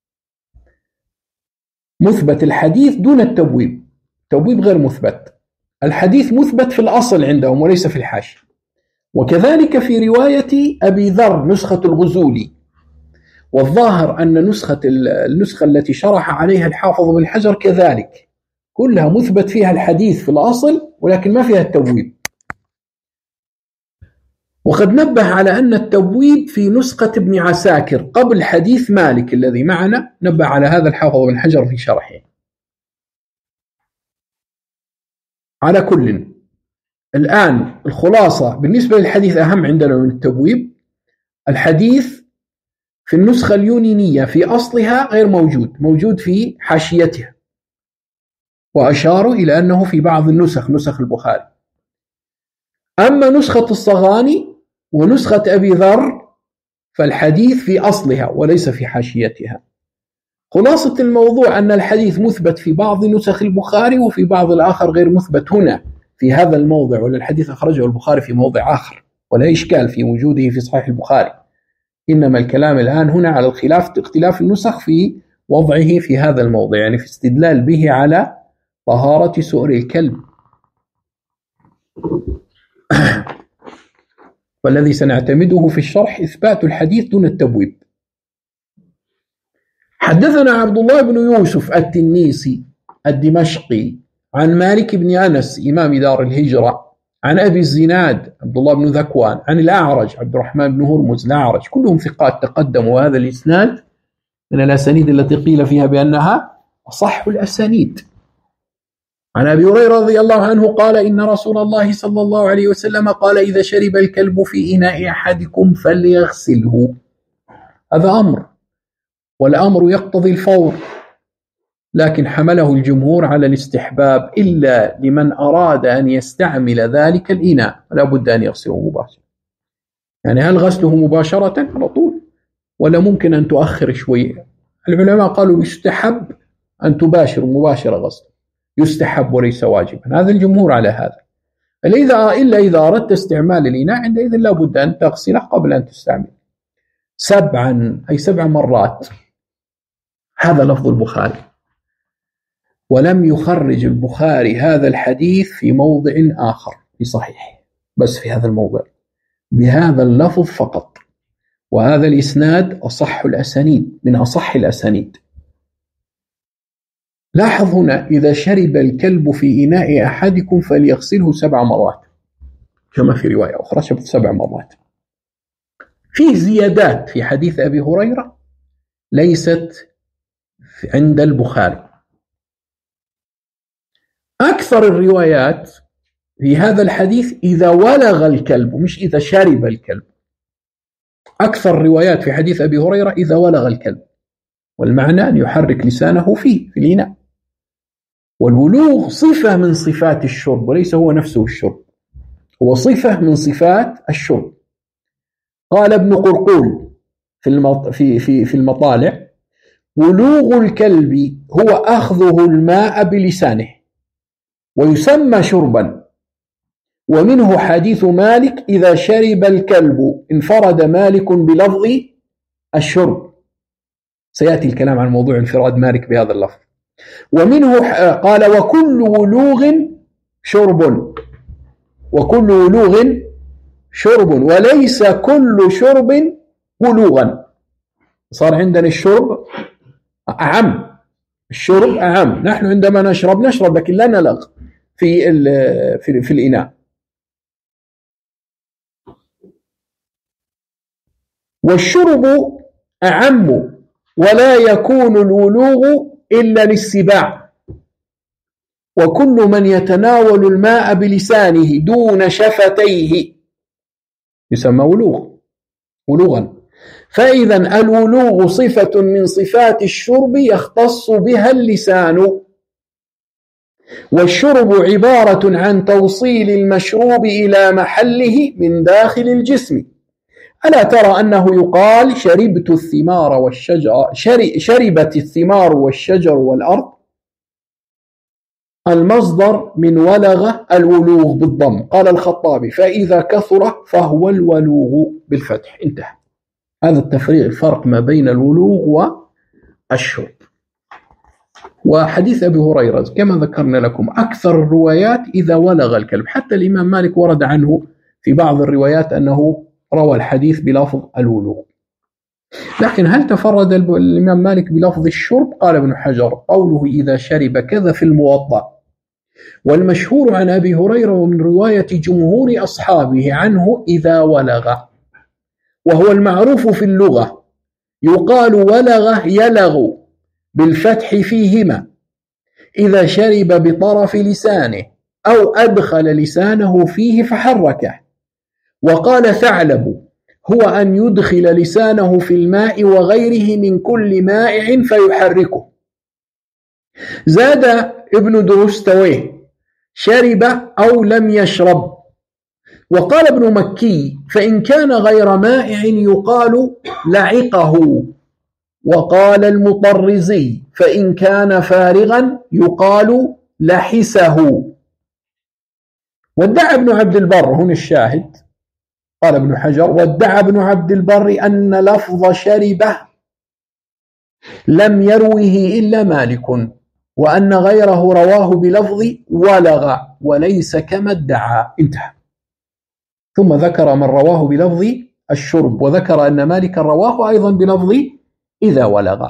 مثبت الحديث دون التبويب، التبويب غير مثبت، الحديث مثبت في الأصل عندهم وليس في الحاشية. وكذلك في رواية أبي ذر نسخة الغزولي، والظاهر أن النسخة التي شرح عليها الحافظ بن حجر كذلك كلها مثبت فيها الحديث في الأصل ولكن ما فيها التبويب. وقد نبه على أن التبويب في نسخة ابن عساكر قبل حديث مالك الذي معنا، نبه على هذا الحافظ بن حجر في شرحه. على كل الآن الخلاصة بالنسبة للحديث أهم عندنا من التبويب، الحديث في النسخة اليونينية في أصلها غير موجود، موجود في حاشيتها، وأشاروا إلى أنه في بعض النسخ، نسخ البخاري. أما نسخة الصغاني ونسخة أبي ذر فالحديث في أصلها وليس في حاشيتها. خلاصة الموضوع أن الحديث مثبت في بعض نسخ البخاري وفي بعض الآخر غير مثبت هنا في هذا الموضع، وللحديث أخرجه البخاري في موضع آخر ولا إشكال في وجوده في صحيح البخاري، إنما الكلام الآن هنا على اختلاف النسخ في وضعه في هذا الموضع، يعني في استدلال به على طهارة سؤر الكلب. والذي سنعتمده في الشرح إثبات الحديث دون التبويب. حدثنا عبد الله بن يوسف التنيسي الدمشقي عن مالك بن أنس إمام دار الهجرة عن أبي الزناد عبد الله بن ذكوان عن الأعرج عبد الرحمن بن هرمز الأعرج، كلهم ثقات تقدموا، وهذا الإسناد من الأسانيد التي قيل فيها بأنها أصح الأسانيد. عن أبي هريرة رضي الله عنه قال إن رسول الله صلى الله عليه وسلم قال إذا شرب الكلب في إناء أحدكم فليغسله. هذا أمر، والأمر يقتضي الفور، لكن حمله الجمهور على الاستحباب إلا لمن أراد أن يستعمل ذلك الإناء فلا بد أن يغسله مباشرة. يعني هل غسله مباشرة على طول ولا ممكن أن تؤخر شوية؟ العلماء قالوا يستحب أن تباشر مباشرة غسله، يستحب وليس واجبا، هذا الجمهور على هذا. إلا إذا أردت استعمال الإناء عندئذ لا بد أن تغسله قبل أن تستعمل 7 أي 7 مرات. هذا لفظ البخاري، ولم يخرج البخاري هذا الحديث في موضع آخر في صحيحه، بس في هذا الموضع بهذا اللفظ فقط، وهذا الإسناد أصح الأسانيد من أصح الأسانيد. لاحظ هنا: إذا شرب الكلب في إناء أحدكم فليغسله 7 مرات، كما في رواية أخرى 7 مرات. فيه زيادات في حديث أبي هريرة ليست عند البخاري. أكثر الروايات في هذا الحديث إذا ولغ الكلب، مش إذا شرب الكلب. أكثر الروايات في حديث أبي هريرة إذا ولغ الكلب، والمعنى أن يحرك لسانه فيه في الإناء. والولوغ صفة من صفات الشرب، وليس هو نفسه الشرب، هو صفة من صفات الشرب. قال ابن قرقول في المطالع: ولوغ الكلب هو أخذه الماء بلسانه، ويسمى شربا. ومنه حديث مالك: إذا شرب الكلب. انفرد مالك بلفظ الشرب، سيأتي الكلام عن موضوع انفراد مالك بهذا اللفظ. ومنه قال: وكل ولوغ شرب، وكل ولوغ شرب، وليس كل شرب ولوغا. صار عندنا الشرب أعم، الشرب أعم. نحن عندما نشرب لكن لا نلغ في الإناء. والشرب أعم، ولا يكون الولوغ إلا للسباع. وكل من يتناول الماء بلسانه دون شفتيه يسمى ولوغا. فإذا الولوغ صفة من صفات الشرب يختص بها اللسان. والشرب عبارة عن توصيل المشروب إلى محله من داخل الجسم. ألا ترى أنه يقال: شربت الثمار والشجر، شربت الثمار والشجر والأرض؟ المصدر من ولغ الولوغ بالضم. قال الخطابي: فإذا كثر فهو الولوغ بالفتح. انتهى. هذا الفرق ما بين الولوغ والشرب. وحديث أبي هريرة كما ذكرنا لكم أكثر الروايات إذا ولغ الكلب، حتى الإمام مالك ورد عنه في بعض الروايات أنه روى الحديث بلفظ الولوغ. لكن هل تفرد الإمام مالك بلفظ الشرب؟ قال ابن حجر: قوله إذا شرب كذا في الموطأ. والمشهور عن أبي هريرة ومن رواية جمهور أصحابه عنه إذا ولغ، وهو المعروف في اللغة. يقال ولغ يلغ بالفتح فيهما إذا شرب بطرف لسانه أو أدخل لسانه فيه فحركه. وقال ثعلب: هو أن يدخل لسانه في الماء وغيره من كل مائع فيحركه. زاد ابن درستويه: شرب أو لم يشرب. وقال ابن مكي: فإن كان غير مائع يقال لعقه. وقال المطرزي: فإن كان فارغا يقال لحسه. وادعى ابن عبد البر، هنا الشاهد، قال ابن حجر: وادعى ابن عبد البر أن لفظ شربه لم يروه إلا مالك، وأن غيره رواه بلفظ ولغ وليس كما ادعى. انتهى. ثم ذكر من رواه بلفظ الشرب، وذكر أن مالك رواه أيضا بلفظ إذا ولغ.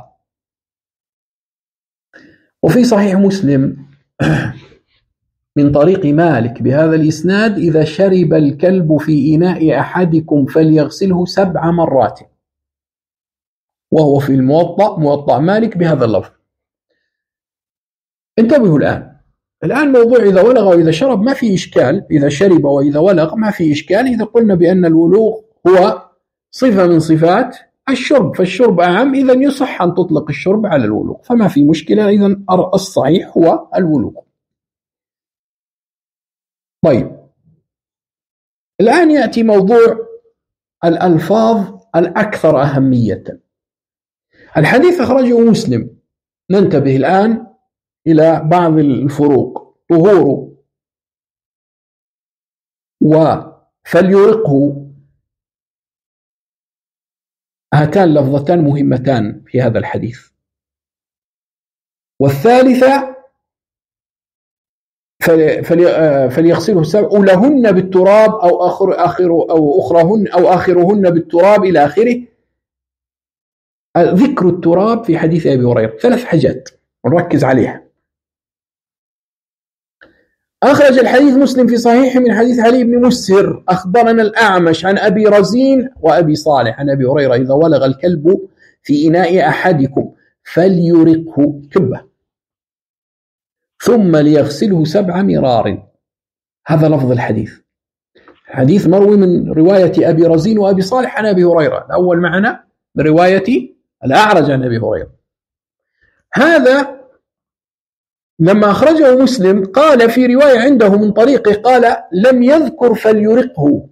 وفي صحيح مسلم من طريق مالك بهذا الإسناد: إذا شرب الكلب في إناء أحدكم فليغسله 7 مرات، وهو في موطأ مالك بهذا اللفظ. انتبهوا الآن موضوع إذا ولغ وإذا شرب ما في إشكال. إذا شرب وإذا ولغ ما في إشكال إذا قلنا بأن الولوغ هو صفة من صفات الشرب، فالشرب أعم، إذن يصح أن تطلق الشرب على الولوغ، فما في مشكلة. إذن الصحيح هو الولوغ. طيب، الآن يأتي موضوع الألفاظ الأكثر أهمية. الحديث أخرجه مسلم. ننتبه الآن إلى بعض الفروق. طهور وفليرقه، هاتان لفظتان مهمتان في هذا الحديث. والثالثة فليغسله 7 أولهن بالتراب أو آخرهن بالتراب إلى آخره. ذكر التراب في حديث أبي هريرة 3 حاجات ونركز عليها. أخرج الحديث مسلم في صحيح من حديث علي بن مسهر أخبرنا الأعمش عن أبي رزين وأبي صالح عن أبي هريرة إذا ولغ الكلب في إناء أحدكم فليرقه كبه ثم ليغسله 7 مرار. هذا لفظ الحديث. حديث مروي من رواية أبي رزين وأبي صالح عن أبي هريرة. الأول معنا من رواية الأعرج عن أبي هريرة. هذا لما أخرجه مسلم قال في رواية عنده من طريقه قال لم يذكر فليرقه.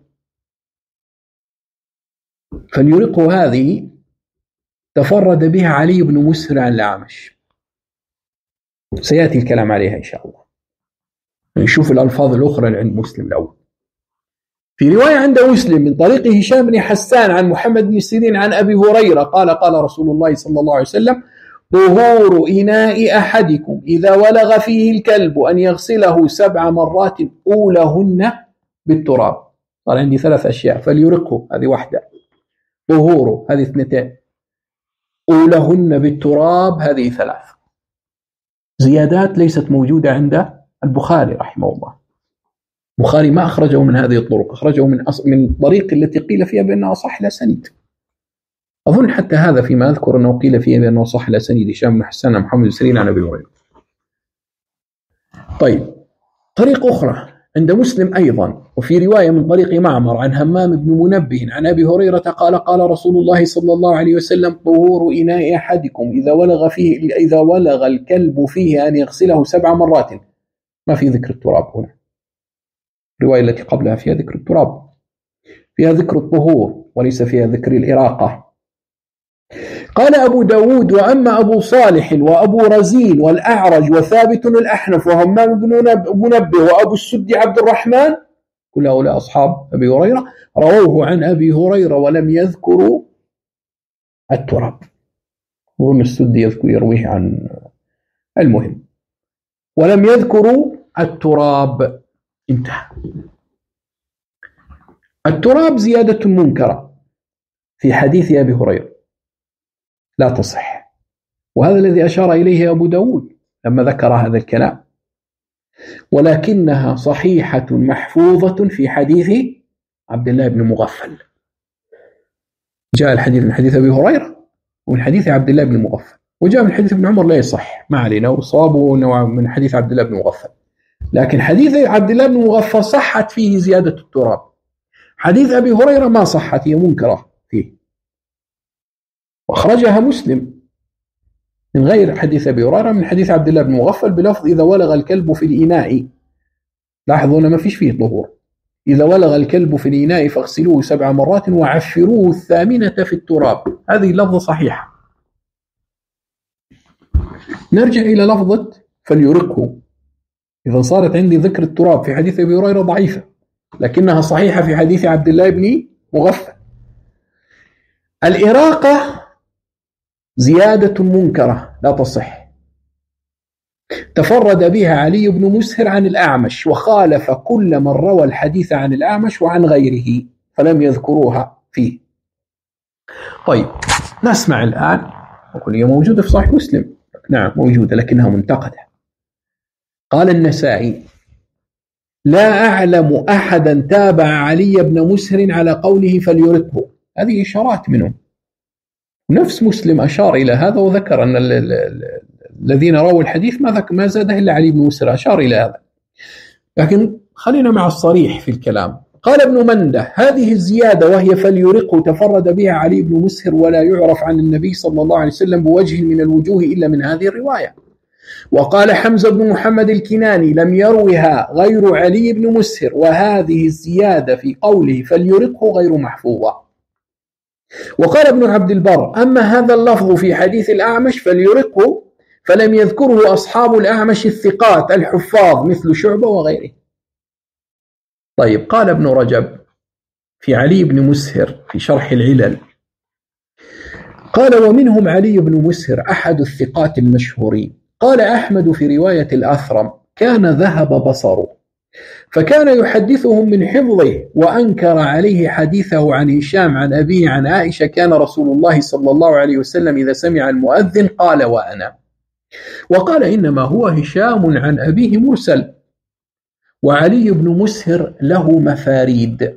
فليرقه هذه تفرد بها علي بن مسهر عن الأعمش، سيأتي الكلام عليها إن شاء الله. نشوف الألفاظ الأخرى اللي عند مسلم الأول. في رواية عند مسلم من طريق هشام بن حسان عن محمد بن سيرين عن أبي هريرة قال قال رسول الله صلى الله عليه وسلم طهور إناء أحدكم إذا ولغ فيه الكلب أن يغسله 7 مرات أولهن بالتراب. صار عندي 3 أشياء. فليرقه هذه واحدة، طهوره هذه 2، أولهن بالتراب هذه 3. زيادات ليست موجودة عند البخاري رحمه الله. البخاري ما أخرجه من هذه الطرق، أخرجه من طريق التي قيل فيها بأنها صح الأسانيد. أظن حتى هذا فيما أذكر أنه قيل فيه بأنه صح الأسانيد، هشام بن حسان عن محمد بن سيرين عن أبي هريرة. طيب، طريق أخرى عند مسلم أيضا وفي رواية من طريق معمر عن همام بن منبه عن أبي هريرة قال قال رسول الله صلى الله عليه وسلم طهور إناء أحدكم إذا ولغ الكلب فيه أن يغسله 7 مرات. ما في ذكر التراب هنا. الرواية التي قبلها فيها ذكر التراب، فيها ذكر الطهور وليس فيها ذكر الإراقة. قال أبو داود وأما أبو صالح وأبو رزين والأعرج وثابت الأحنف وهمام بن منبه وأبو السد عبد الرحمن كل هؤلاء أصحاب أبي هريرة رووه عن أبي هريرة ولم يذكروا التراب. وابن السد يرويه عن المهم ولم يذكروا التراب. انتهى. التراب زيادة منكرة في حديث أبي هريرة لا تصح، وهذا الذي أشار إليه أبو داود لما ذكر هذا الكلام، ولكنها صحيحة محفوظة في حديث عبد الله بن مغفل. جاء الحديث من حديث أبي هريرة ومن حديث عبد الله بن مغفل، وجاء من حديث ابن عمر لا يصح، ما علينا، وصابه نوع من حديث عبد الله بن مغفل. لكن حديث عبد الله بن مغفل صحت فيه زيادة التراب. حديث أبي هريرة ما صحت، هي منكرة فيه، وأخرجها مسلم من غير حديث أبي هريرة من حديث عبد الله بن مغفل بلفظ إذا ولغ الكلب في الإناء. لاحظوا أنه ما فيش فيه طهور. إذا ولغ الكلب في الإناء فاغسلوه 7 مرات وعفروه 8 في التراب. هذه لفظة صحيحة. نرجع إلى لفظة فليرقه. إذا صارت عندي ذكر التراب في حديث أبي هريرة ضعيفة، لكنها صحيحة في حديث عبد الله بن مغفل. الإراقة زيادة منكرة لا تصح، تفرد بها علي بن مسهر عن الأعمش وخالف كل من روى الحديث عن الأعمش وعن غيره فلم يذكروها فيه. طيب، نسمع الآن. وكل هي موجودة في صحيح مسلم، نعم موجودة لكنها منتقدة. قال النسائي لا أعلم أحدا تابع علي بن مسهر على قوله فليرقه. هذه إشارات منه. نفس مسلم أشار إلى هذا وذكر أن الذين رووا الحديث ما زاده إلا علي بن مسهر، أشار إلى هذا. لكن خلينا مع الصريح في الكلام. قال ابن منده هذه الزيادة وهي فليرقه تفرد بها علي بن مسهر ولا يعرف عن النبي صلى الله عليه وسلم بوجه من الوجوه إلا من هذه الرواية. وقال حمزة بن محمد الكناني لم يروها غير علي بن مسهر، وهذه الزيادة في قوله فليرقه غير محفوظة. وقال ابن عبد البر أما هذا اللفظ في حديث الأعمش فليرقه فلم يذكره أصحاب الأعمش الثقات الحفاظ مثل شعبة وغيره. طيب، قال ابن رجب في علي بن مسهر في شرح العلل قال ومنهم علي بن مسهر أحد الثقات المشهورين. قال أحمد في رواية الأثرم كان ذهب بصره، فكان يحدثهم من حفظه، وأنكر عليه حديثه عن هشام عن أبيه عن عائشة: كان رسول الله صلى الله عليه وسلم إذا سمع المؤذن قال وأنا، وقال إنما هو هشام عن أبيه مرسل. وعلي بن مسهر له مفاريد،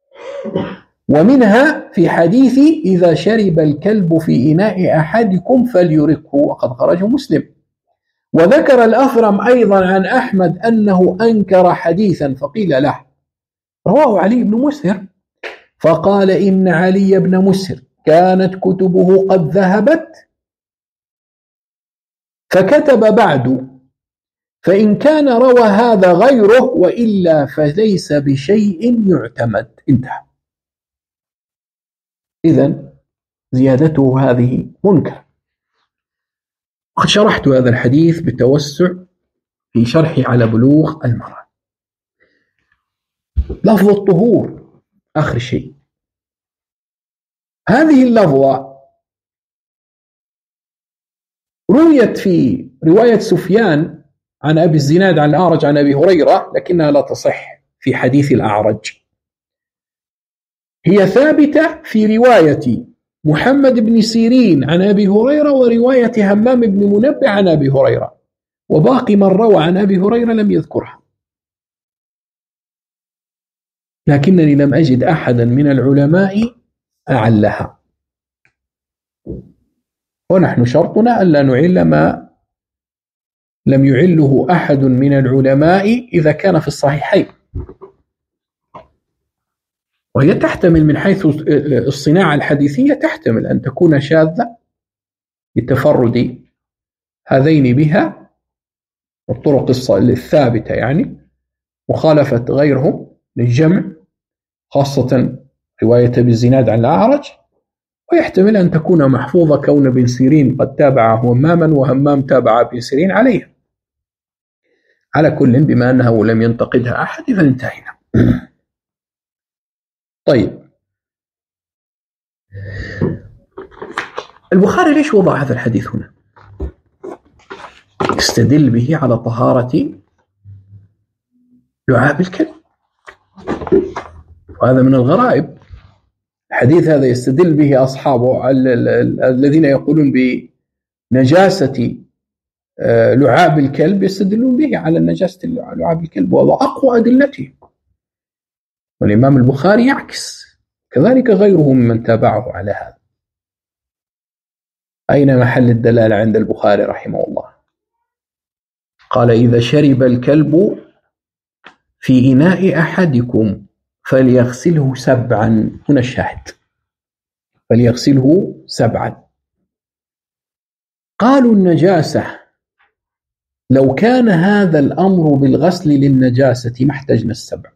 ومنها في حديث: إذا شرب الكلب في إناء أحدكم فليركه، وقد خرجه مسلم. وذكر الأثرم أيضا عن أحمد أنه أنكر حديثا فقيل له، رواه علي بن مسهر، فقال: إن علي بن مسهر كانت كتبه قد ذهبت فكتب بعد، فإن كان روى هذا غيره، وإلا فليس بشيء يعتمد. انتهى. إذن زيادته هذه منكر. وقد شرحت هذا الحديث بتوسع في شرحي على بلوغ المرام. لفظ الطهور آخر شيء. هذه اللفظة رويت في رواية سفيان عن أبي الزناد عن الأعرج عن أبي هريرة، لكنها لا تصح في حديث الأعرج. هي ثابتة في رواية محمد بن سيرين عن أبي هريرة ورواية همام بن منبه عن أبي هريرة، وباقي من روى عن أبي هريرة لم يذكرها. لكنني لم أجد أحدا من العلماء أعلها، ونحن شرطنا ألا نعل ما لم يعله أحد من العلماء إذا كان في الصحيحين. وهي تحتمل من حيث الصناعة الحديثية، تحتمل أن تكون شاذة لتفرد هذين بها والطرق الثابتة، يعني مخالفة غيرهم للجمع، خاصة رواية أبي الزناد عن الأعرج. ويحتمل أن تكون محفوظة كون ابن سيرين قد تابعه هماما، وهمام تابع ابن سيرين عليه. على كل، بما أنه لم ينتقدها أحد فانتهينا. طيب، البخاري ليش وضع هذا الحديث هنا؟ استدل به على طهارة لعاب الكلب، وهذا من الغرائب. الحديث هذا يستدل به أصحابه الذين يقولون بنجاسة لعاب الكلب، يستدلون به على نجاسة لعاب الكلب، وهو أقوى أدلته. والإمام البخاري يعكس كذلك غيره ممن تابعه على هذا. أين محل الدلالة عند البخاري رحمه الله؟ قال: إذا شرب الكلب في إناء أحدكم فليغسله 7. هنا الشاهد، فليغسله 7. قالوا النجاسة، لو كان هذا الأمر بالغسل للنجاسة ما احتجنا 7.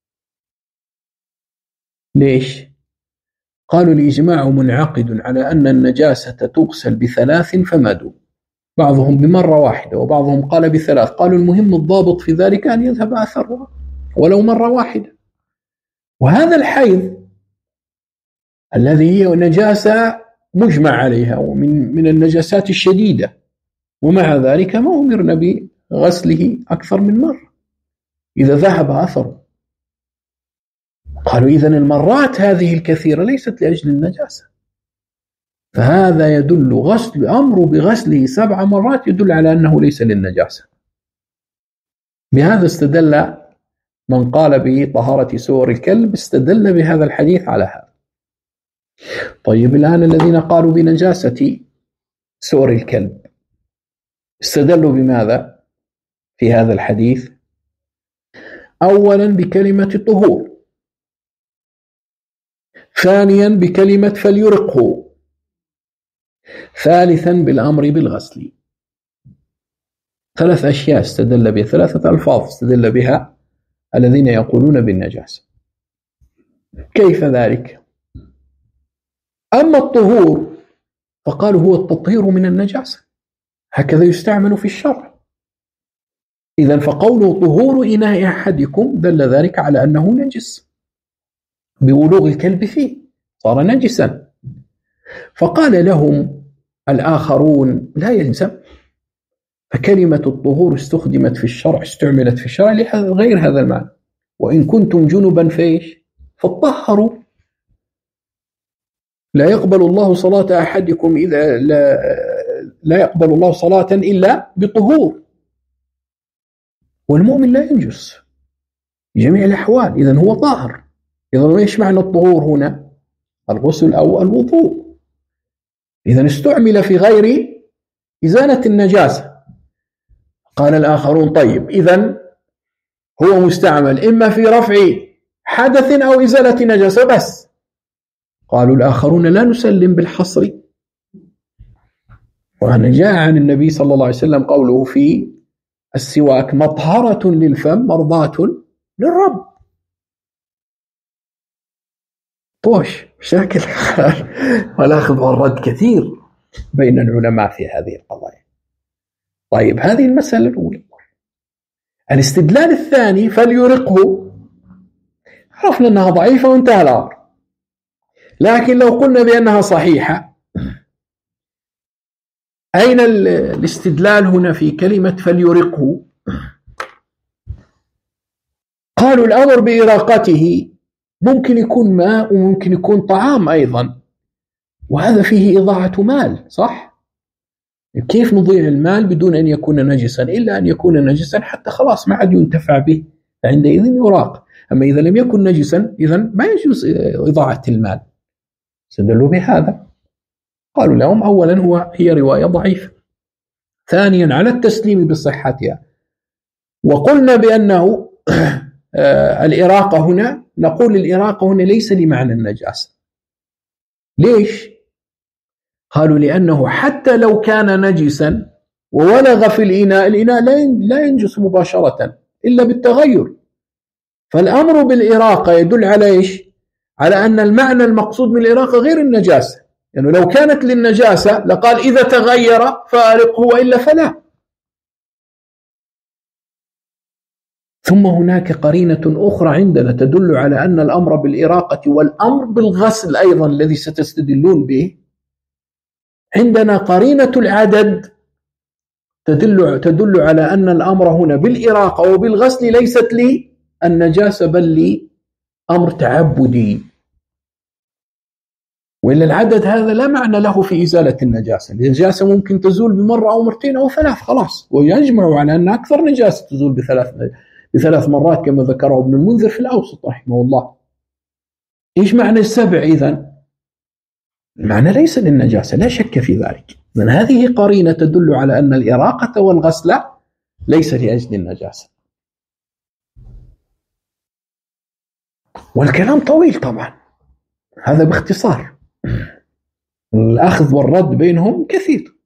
ليش؟ قالوا: الإجماع منعقد على أن النجاسة تغسل ب3 فما دون، بعضهم بمرة واحدة وبعضهم قال ب3. قالوا: المهم الضابط في ذلك أن يذهب أثرها ولو مرة واحدة. وهذا الحيض الذي هي نجاسة مجمع عليها ومن النجاسات الشديدة، ومع ذلك ما أمرنا بغسله أكثر من مرة إذا ذهب أثره. قالوا: إذن المرات هذه الكثيرة ليست لأجل النجاسة، فهذا يدل أمر بغسله 7 مرات يدل على أنه ليس للنجاسة. بهذا استدل من قال بطهارة سور الكلب، استدل بهذا الحديث على هذا. طيب، الآن الذين قالوا بنجاسة سور الكلب استدلوا بماذا في هذا الحديث؟ أولا بكلمة الطهور، ثانيا بكلمة فليرقه، ثالثا بالأمر بالغسل. 3 أشياء استدل بها، 3 ألفاظ استدل بها الذين يقولون بالنجاسة. كيف ذلك؟ أما الطهور فقالوا هو التطهير من النجاسة، هكذا يستعمل في الشرع. إذن فقوله طهور إناء أحدكم دل ذلك على أنه نجس بولوغ الكلب فيه، صار نجسا. فقال لهم الآخرون: لا يلزم، فكلمة الطهور استخدمت في الشرع، استعملت في الشرع لغير هذا المعنى. وإن كنتم جنبا فإيش؟ فاطهروا. لا يقبل الله صلاة أحدكم إذا لا يقبل الله صلاة إلا بطهور. والمؤمن لا ينجس في جميع الأحوال، إذن هو طاهر. إذن إيش معنى الطهور هنا؟ الغسل أو الوضوء. إذن استعمل في غير إزالة النجاسة. قال الآخرون طيب إذن هو مستعمل إما في رفع حدث أو إزالة نجاسة بس. قالوا الآخرون لا نسلم بالحصر. وأنا جاء عن النبي صلى الله عليه وسلم قوله في السواك مطهرة للفم مرضاة للرب. طوش شاكل والأخذ والرد كثير بين العلماء في هذه القضايا. طيب هذه المسألة الأولى. الاستدلال الثاني فليرقه، عرفنا أنها ضعيفة وانتهى الأمر. لكن لو قلنا بأنها صحيحة، أين الاستدلال هنا في كلمة فليرقه؟ قالوا الأمر بإراقته ممكن يكون ماء وممكن يكون طعام أيضا، وهذا فيه إضاعة مال، صح؟ كيف نضيع المال بدون أن يكون نجسا؟ إلا أن يكون نجسا حتى خلاص ما عاد ينتفع به، عندئذ يراق. أما إذا لم يكن نجسا إذن ما يجوز إضاعة المال. استدلوا بهذا. قالوا لهم أولا هي رواية ضعيفة، ثانيا على التسليم بصحتها. وقلنا بأنه الإراقة هنا، نقول الإراقة هنا ليس لمعنى النجاسة. ليش؟ قالوا لأنه حتى لو كان نجسا وولغ في الإناء، الإناء لا ينجس مباشرة إلا بالتغير. فالأمر بالإراقة يدل على إيش؟ على أن المعنى المقصود من الإراقة غير النجاسة. يعني لو كانت للنجاسة لقال إذا تغير فأرقه وإلا فلا. ثم هناك قرينة أخرى عندنا تدل على أن الأمر بالإراقة والأمر بالغسل أيضا الذي ستستدلون به، عندنا قرينة العدد تدل على أن الأمر هنا بالإراقة وبالغسل ليست لي النجاسة بل لي أمر تعبدي. وإلا العدد هذا لا معنى له في إزالة النجاسة. النجاسة ممكن تزول بمرة أو مرتين أو ثلاث خلاص، ويجمعوا على أن أكثر نجاسة تزول بثلاث مرات كما ذكره ابن المنذر في الأوسط رحمه الله. إيش معنى السبع إذن؟ المعنى ليس للنجاسة لا شك في ذلك. من هذه قرينة تدل على أن الإراقة والغسل ليس لأجل النجاسة. والكلام طويل طبعا، هذا باختصار. الأخذ والرد بينهم كثير.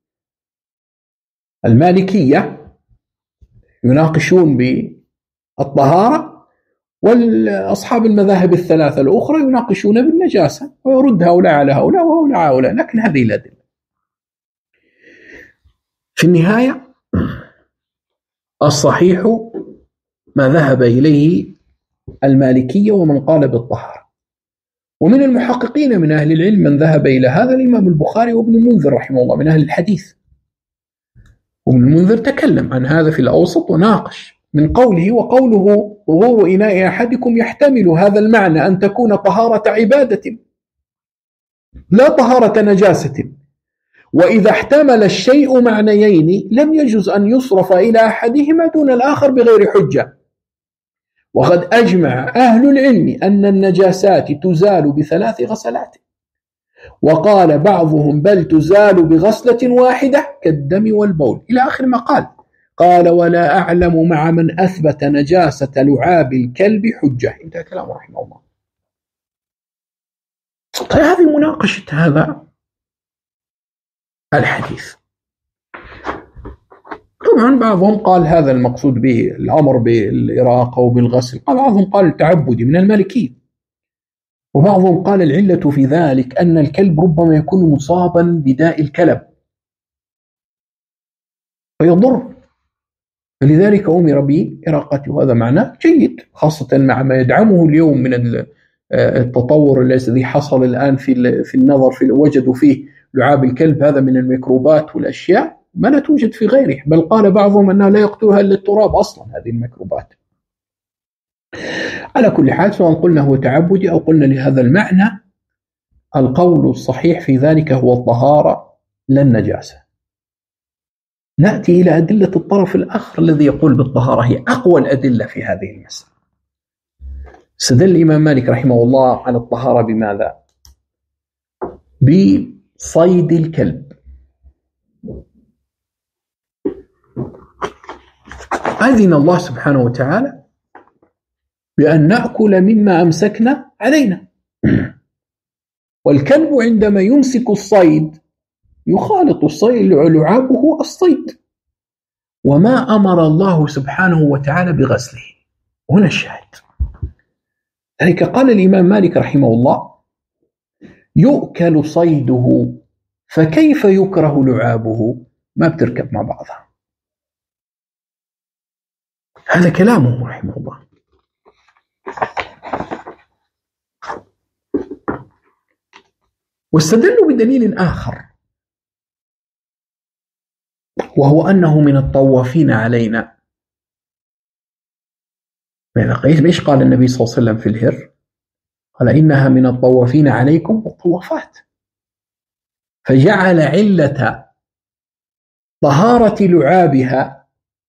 المالكية يناقشون بالطهارة، والأصحاب المذاهب الثلاثة الأخرى يناقشون بالنجاسة، ويرد هؤلاء على هؤلاء وهؤلاء على هؤلاء. لكن هذه الأدلة في النهاية الصحيح ما ذهب إليه المالكية ومن قال بالطهارة. ومن المحققين من أهل العلم من ذهب إلى هذا الإمام البخاري وابن المنذر رحمه الله من أهل الحديث. وابن المنذر تكلم عن هذا في الأوسط وناقش من قوله: وقوله طهور إناء أحدكم يحتمل هذا المعنى أن تكون طهارة عبادة لا طهارة نجاسة، وإذا احتمل الشيء معنيين لم يجوز أن يصرف إلى أحدهما دون الآخر بغير حجة. وقد أجمع أهل العلم أن النجاسات تزال بثلاث غسلات، وقال بعضهم بل تزال بغسلة واحدة كالدم والبول إلى آخر ما قال ولا أعلم مع من أثبت نجاسة لعاب الكلب حجة. انتهى كلام رحمه الله. طيب هذه مناقشة هذا الحديث. طبعا بعضهم قال هذا المقصود به الأمر بالإراقة وبالغسل، بعضهم قال التعبدي من المالكية، وبعضهم قال العلة في ذلك أن الكلب ربما يكون مصابا بداء الكلب فيضر، فلذلك أمر بإراقته. وهذا معنى جيد خاصة مع ما يدعمه اليوم من التطور الذي حصل الآن في النظر في وجدوا فيه لعاب الكلب هذا من الميكروبات والأشياء ما لا توجد في غيره، بل قال بعضهم أنها لا يقتلها إلا التراب أصلا هذه الميكروبات. على كل حال سواء قلنا هو تعبدي أو قلنا لهذا المعنى، القول الصحيح في ذلك هو الطهارة لا النجاسة. نأتي إلى أدلة الطرف الآخر الذي يقول بالطهارة، هي أقوى الأدلة في هذه المسألة. استدل الإمام مالك رحمه الله على الطهارة بماذا؟ بصيد الكلب. أذن الله سبحانه وتعالى بأن نأكل مما أمسكنا علينا، والكلب عندما يمسك الصيد يخالط الصيد لعابه الصيد، وما أمر الله سبحانه وتعالى بغسله. هنا الشاهد. ذلك قال الإمام مالك رحمه الله: يؤكل صيده فكيف يكره لعابه؟ ما بتركب مع بعضها. هذا كلامه رحمه الله. واستدلوا بدليل آخر، وهو أنه من الطوافين علينا. إيش قال النبي صلى الله عليه وسلم في الهر؟ قال: إنها من الطوافين عليكم والطوافات. فجعل علة طهارة لعابها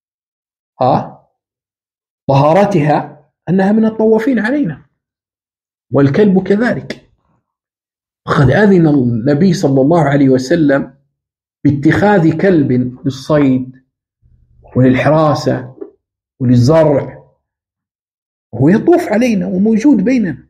طهارتها أنها من الطوافين علينا، والكلب كذلك. وقد أذن النبي صلى الله عليه وسلم باتخاذ كلب للصيد وللحراسة وللزرع، وهو يطوف علينا وموجود بيننا،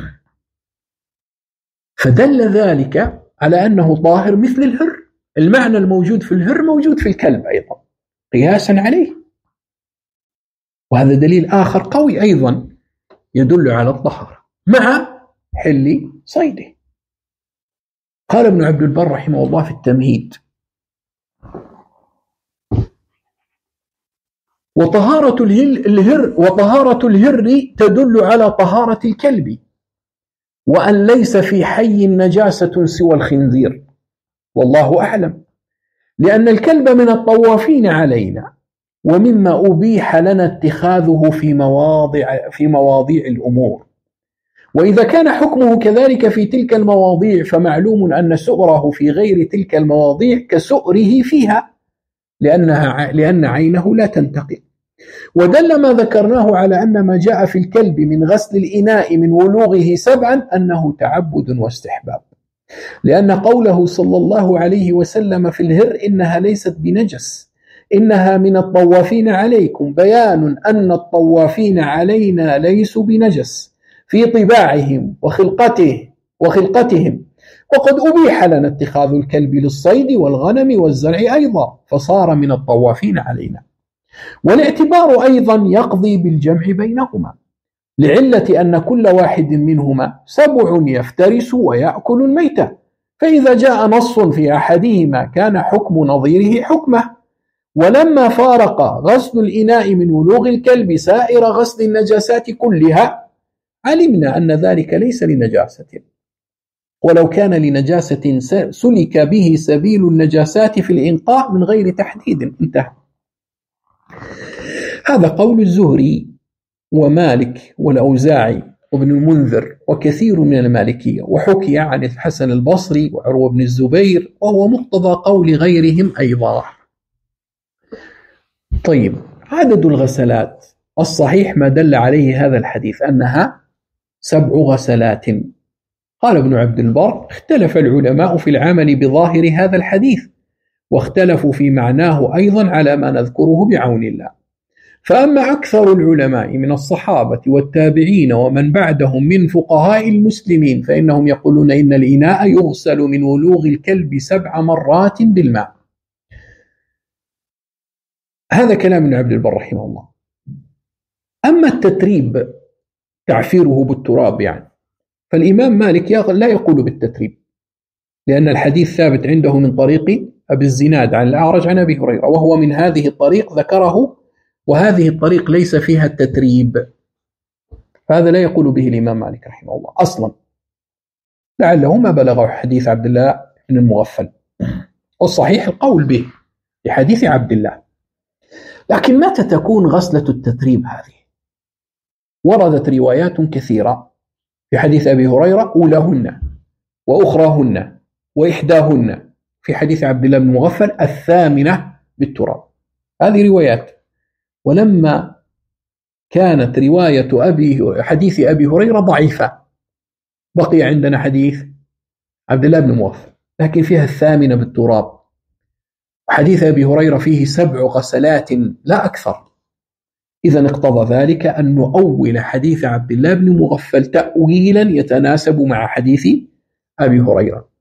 فدل ذلك على أنه طاهر مثل الهر. المعنى الموجود في الهر موجود في الكلب أيضا قياسا عليه، وهذا دليل آخر قوي أيضا يدل على الطهارة مع حل صيده. قال ابن عبد البر رحمه الله في التمهيد: وطهارة الهر تدل على طهارة الكلب، وأن ليس في حي نجاسة سوى الخنزير، والله أعلم، لأن الكلب من الطوافين علينا، ومما أبيح لنا اتخاذه في مواضيع الأمور. وإذا كان حكمه كذلك في تلك المواضيع، فمعلوم أن سؤره في غير تلك المواضيع كسؤره فيها، لأن عينه لا تنتقل. ودل ما ذكرناه على أن ما جاء في الكلب من غسل الإناء من ولوغه 7 أنه تعبد واستحباب، لأن قوله صلى الله عليه وسلم في الهر: إنها ليست بنجس، إنها من الطوافين عليكم، بيان أن الطوافين علينا ليسوا بنجس في طباعهم وخلقتهم. وقد أبيح لنا اتخاذ الكلب للصيد والغنم والزرع أيضا، فصار من الطوافين علينا. والاعتبار أيضا يقضي بالجمع بينهما، لعلة أن كل واحد منهما 7 يفترس ويأكل الميتة، فإذا جاء نص في أحدهما كان حكم نظيره حكمه. ولما فارق غسل الإناء من ولوغ الكلب سائر غسل النجاسات كلها، علمنا أن ذلك ليس لنجاسة، ولو كان لنجاسة سلك به سبيل النجاسات في الإنقاء من غير تحديد. انتهى. هذا قول الزهري ومالك والأوزاعي وابن المنذر وكثير من المالكية، وحكي عن الحسن البصري وعروة بن الزبير، وهو مقتضى قول غيرهم أيضا. طيب، عدد الغسلات الصحيح ما دل عليه هذا الحديث أنها 7 غسلات. قال ابن عبد البر: اختلف العلماء في العمل بظاهر هذا الحديث، واختلفوا في معناه أيضا على ما نذكره بعون الله. فأما أكثر العلماء من الصحابة والتابعين ومن بعدهم من فقهاء المسلمين فإنهم يقولون إن الإناء يغسل من ولوغ الكلب 7 مرات بالماء. هذا كلام ابن عبد البر رحمه الله. أما التتريب تعفيره بالتراب فالإمام مالك لا يقول بالتتريب، لأن الحديث ثابت عنده من طريق أبي الزناد عن الأعرج عن أبي هريرة، وهو من هذه الطريق ذكره، وهذه الطريق ليس فيها التتريب، فهذا لا يقول به الإمام مالك رحمه الله أصلا، لعله ما بلغه حديث عبد الله بن المغفل، والصحيح القول به، لحديث عبد الله. لكن متى تكون غسلة التتريب هذه؟ وردت روايات كثيرة في حديث أبي هريرة، أولاهن وأخراهن وإحداهن في حديث عبد الله بن مغفل الثامنة بالتراب. هذه روايات. ولما كانت رواية حديث أبي هريرة ضعيفة بقي عندنا حديث عبد الله بن مغفل لكن فيها الثامنة بالتراب. حديث أبي هريرة فيه 7 غسلات لا أكثر. إذن اقتضى ذلك أن نؤول حديث عبد الله بن مغفل تأويلا يتناسب مع حديث أبي هريرة.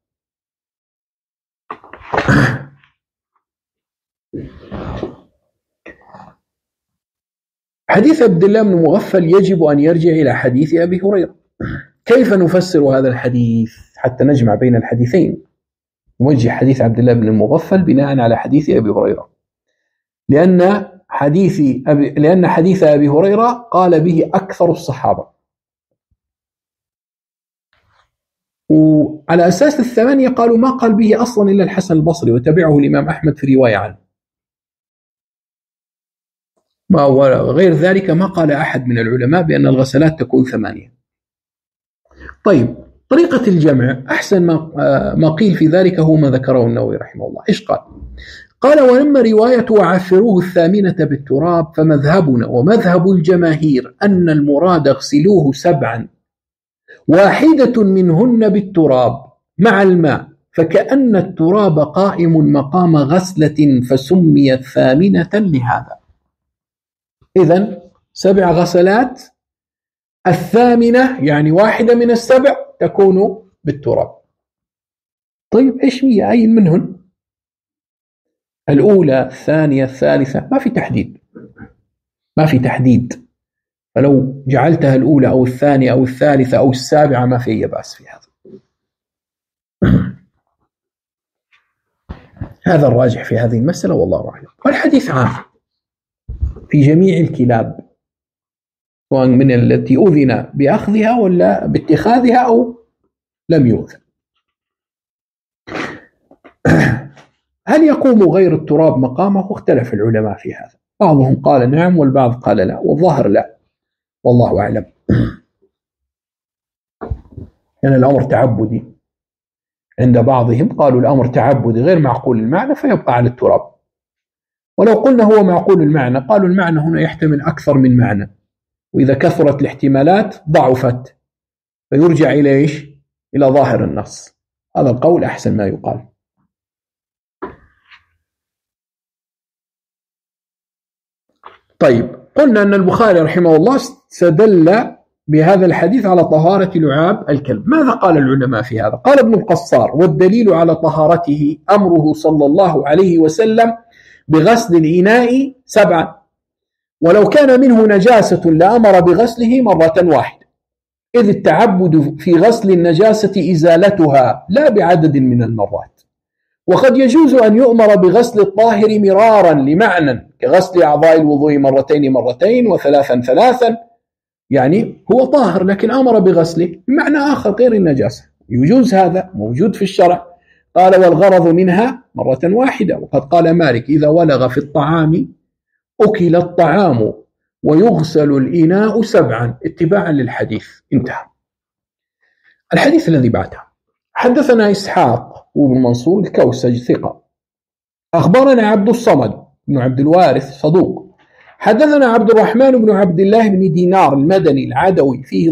حديث عبد الله بن مغفل يجب أن يرجع إلى حديث أبي هريرة. كيف نفسر هذا الحديث حتى نجمع بين الحديثين؟ نوجه حديث عبد الله بن المغفل بناء على حديث أبي هريرة، لأن حديث أبي هريرة قال به أكثر الصحابة، وعلى أساس الثمانية قالوا ما قال به أصلا إلا الحسن البصري، وتبعه الإمام أحمد في رواية عنه. غير ذلك ما قال أحد من العلماء بأن الغسلات تكون 8. طيب، طريقة الجمع أحسن ما قيل في ذلك هو ما ذكره النووي رحمه الله. إيش قال؟ قال: ولما رواية وعفروه 8 بالتراب فمذهبنا ومذهب الجماهير أن المراد اغسلوه 7 واحدة منهن بالتراب مع الماء، فكأن التراب قائم مقام غسلة فسميت 8 لهذا. إذن 7 غسلات، 8 يعني واحدة من 7 تكون بالتراب. طيب إيش هي أي منهن؟ الأولى، الثانية، الثالثة، ما في تحديد. فلو جعلتها الأولى أو الثانية أو الثالثة أو السابعة ما في بأس في هذا. هذا الراجح في هذه المسألة والله أعلم. والحديث عام في جميع الكلاب، سواء من التي أذن بأخذها ولا باتخاذها أو لم يؤذن. هل يقوم غير التراب مقامه؟ اختلف العلماء في هذا، بعضهم قال نعم والبعض قال لا، والظاهر لا، والله أعلم. يعني الأمر تعبدي عند بعضهم، قالوا الأمر تعبدي غير معقول المعنى فيبقى على التراب. ولو قلنا هو معقول المعنى، قالوا المعنى هنا يحتمل أكثر من معنى، وإذا كثرت الاحتمالات ضعفت، فيرجع إلى إيش؟ إلى ظاهر النص. هذا القول أحسن ما يقال. طيب، قلنا أن البخاري رحمه الله استدل بهذا الحديث على طهارة لعاب الكلب. ماذا قال العلماء في هذا؟ قال ابن القصار: والدليل على طهارته أمره صلى الله عليه وسلم بغسل الإناء 7، ولو كان منه نجاسة لأمر بغسله مرة واحدة، إذ التعبد في غسل النجاسة إزالتها لا بعدد من المرات. وقد يجوز أن يؤمر بغسل الطاهر مرارا لمعنى كغسل أعضاء الوضوء 2 مرتين و3 3، يعني هو طاهر لكن أمر بغسله بمعنى آخر غير النجاسة. يجوز هذا، موجود في الشرع. قال: والغرض منها مرة واحدة. وقد قال مالك: إذا ولغ في الطعام أكل الطعام ويغسل الإناء 7 اتباعا للحديث. انتهى. الحديث الذي بعده: حدثنا إسحاق وابن منصور الكوسج ثقة، أخبرنا عبد الصمد بن عبد الوارث صدوق، حدثنا عبد الرحمن بن عبد الله بن دينار المدني العدوي فيه